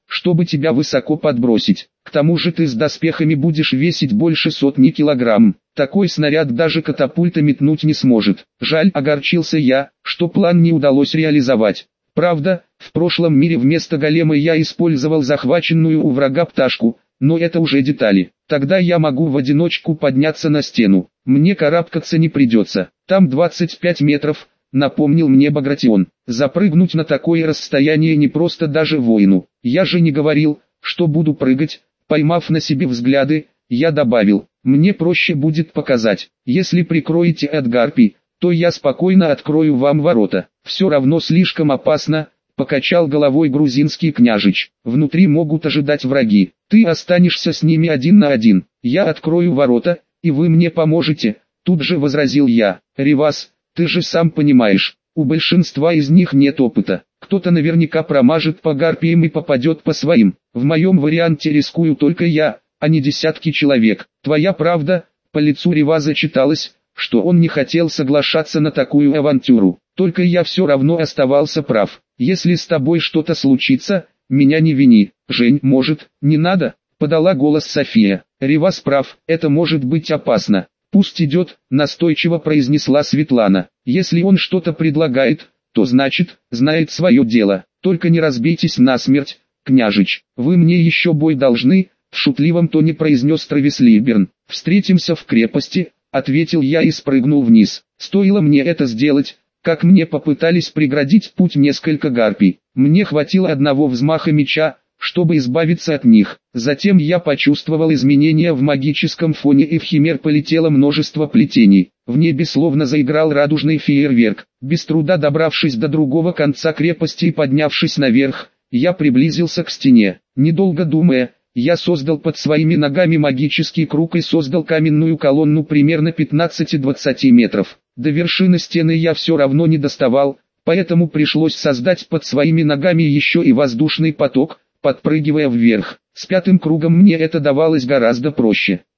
[SPEAKER 1] чтобы тебя высоко подбросить. К тому же ты с доспехами будешь весить больше сотни килограмм. Такой снаряд даже катапульта метнуть не сможет. Жаль, огорчился я, что план не удалось реализовать. Правда, в прошлом мире вместо голема я использовал захваченную у врага пташку, но это уже детали. Тогда я могу в одиночку подняться на стену. Мне карабкаться не придется. Там двадцать пять метров, напомнил мне Багратион. Запрыгнуть на такое расстояние не просто даже воину. Я же не говорил, что буду прыгать. Поймав на себе взгляды, я добавил, мне проще будет показать. Если прикроете от гарпий, то я спокойно открою вам ворота. Все равно слишком опасно, покачал головой грузинский княжич. Внутри могут ожидать враги. Ты останешься с ними один на один. Я открою ворота, и вы мне поможете. Тут же возразил я. Ревас, ты же сам понимаешь, у большинства из них нет опыта. Кто-то наверняка промажет по гарпиям и попадет по своим. В моем варианте рискую только я, а не десятки человек. Твоя правда, по лицу Реваза читалось, что он не хотел соглашаться на такую авантюру. Только я все равно оставался прав. Если с тобой что-то случится, меня не вини. Жень, может, не надо? Подала голос София. Реваз прав, это может быть опасно. Пусть идет, настойчиво произнесла Светлана. Если он что-то предлагает, то значит, знает свое дело. Только не разбейтесь насмерть, княжич. Вы мне еще бой должны, в шутливом тоне произнес Травис Либерн. Встретимся в крепости, ответил я и спрыгнул вниз. Стоило мне это сделать, как мне попытались преградить путь несколько гарпий. Мне хватило одного взмаха меча, чтобы избавиться от них. Затем я почувствовал изменения в магическом фоне, и в химер полетело множество плетений. В небе словно заиграл радужный фейерверк. Без труда добравшись до другого конца крепости и поднявшись наверх, я приблизился к стене. Недолго думая, я создал под своими ногами магический круг и создал каменную колонну примерно пятнадцати-двадцати метров. До вершины стены я все равно не доставал, поэтому пришлось создать под своими ногами еще и воздушный поток, подпрыгивая вверх. С пятым кругом мне это давалось гораздо проще.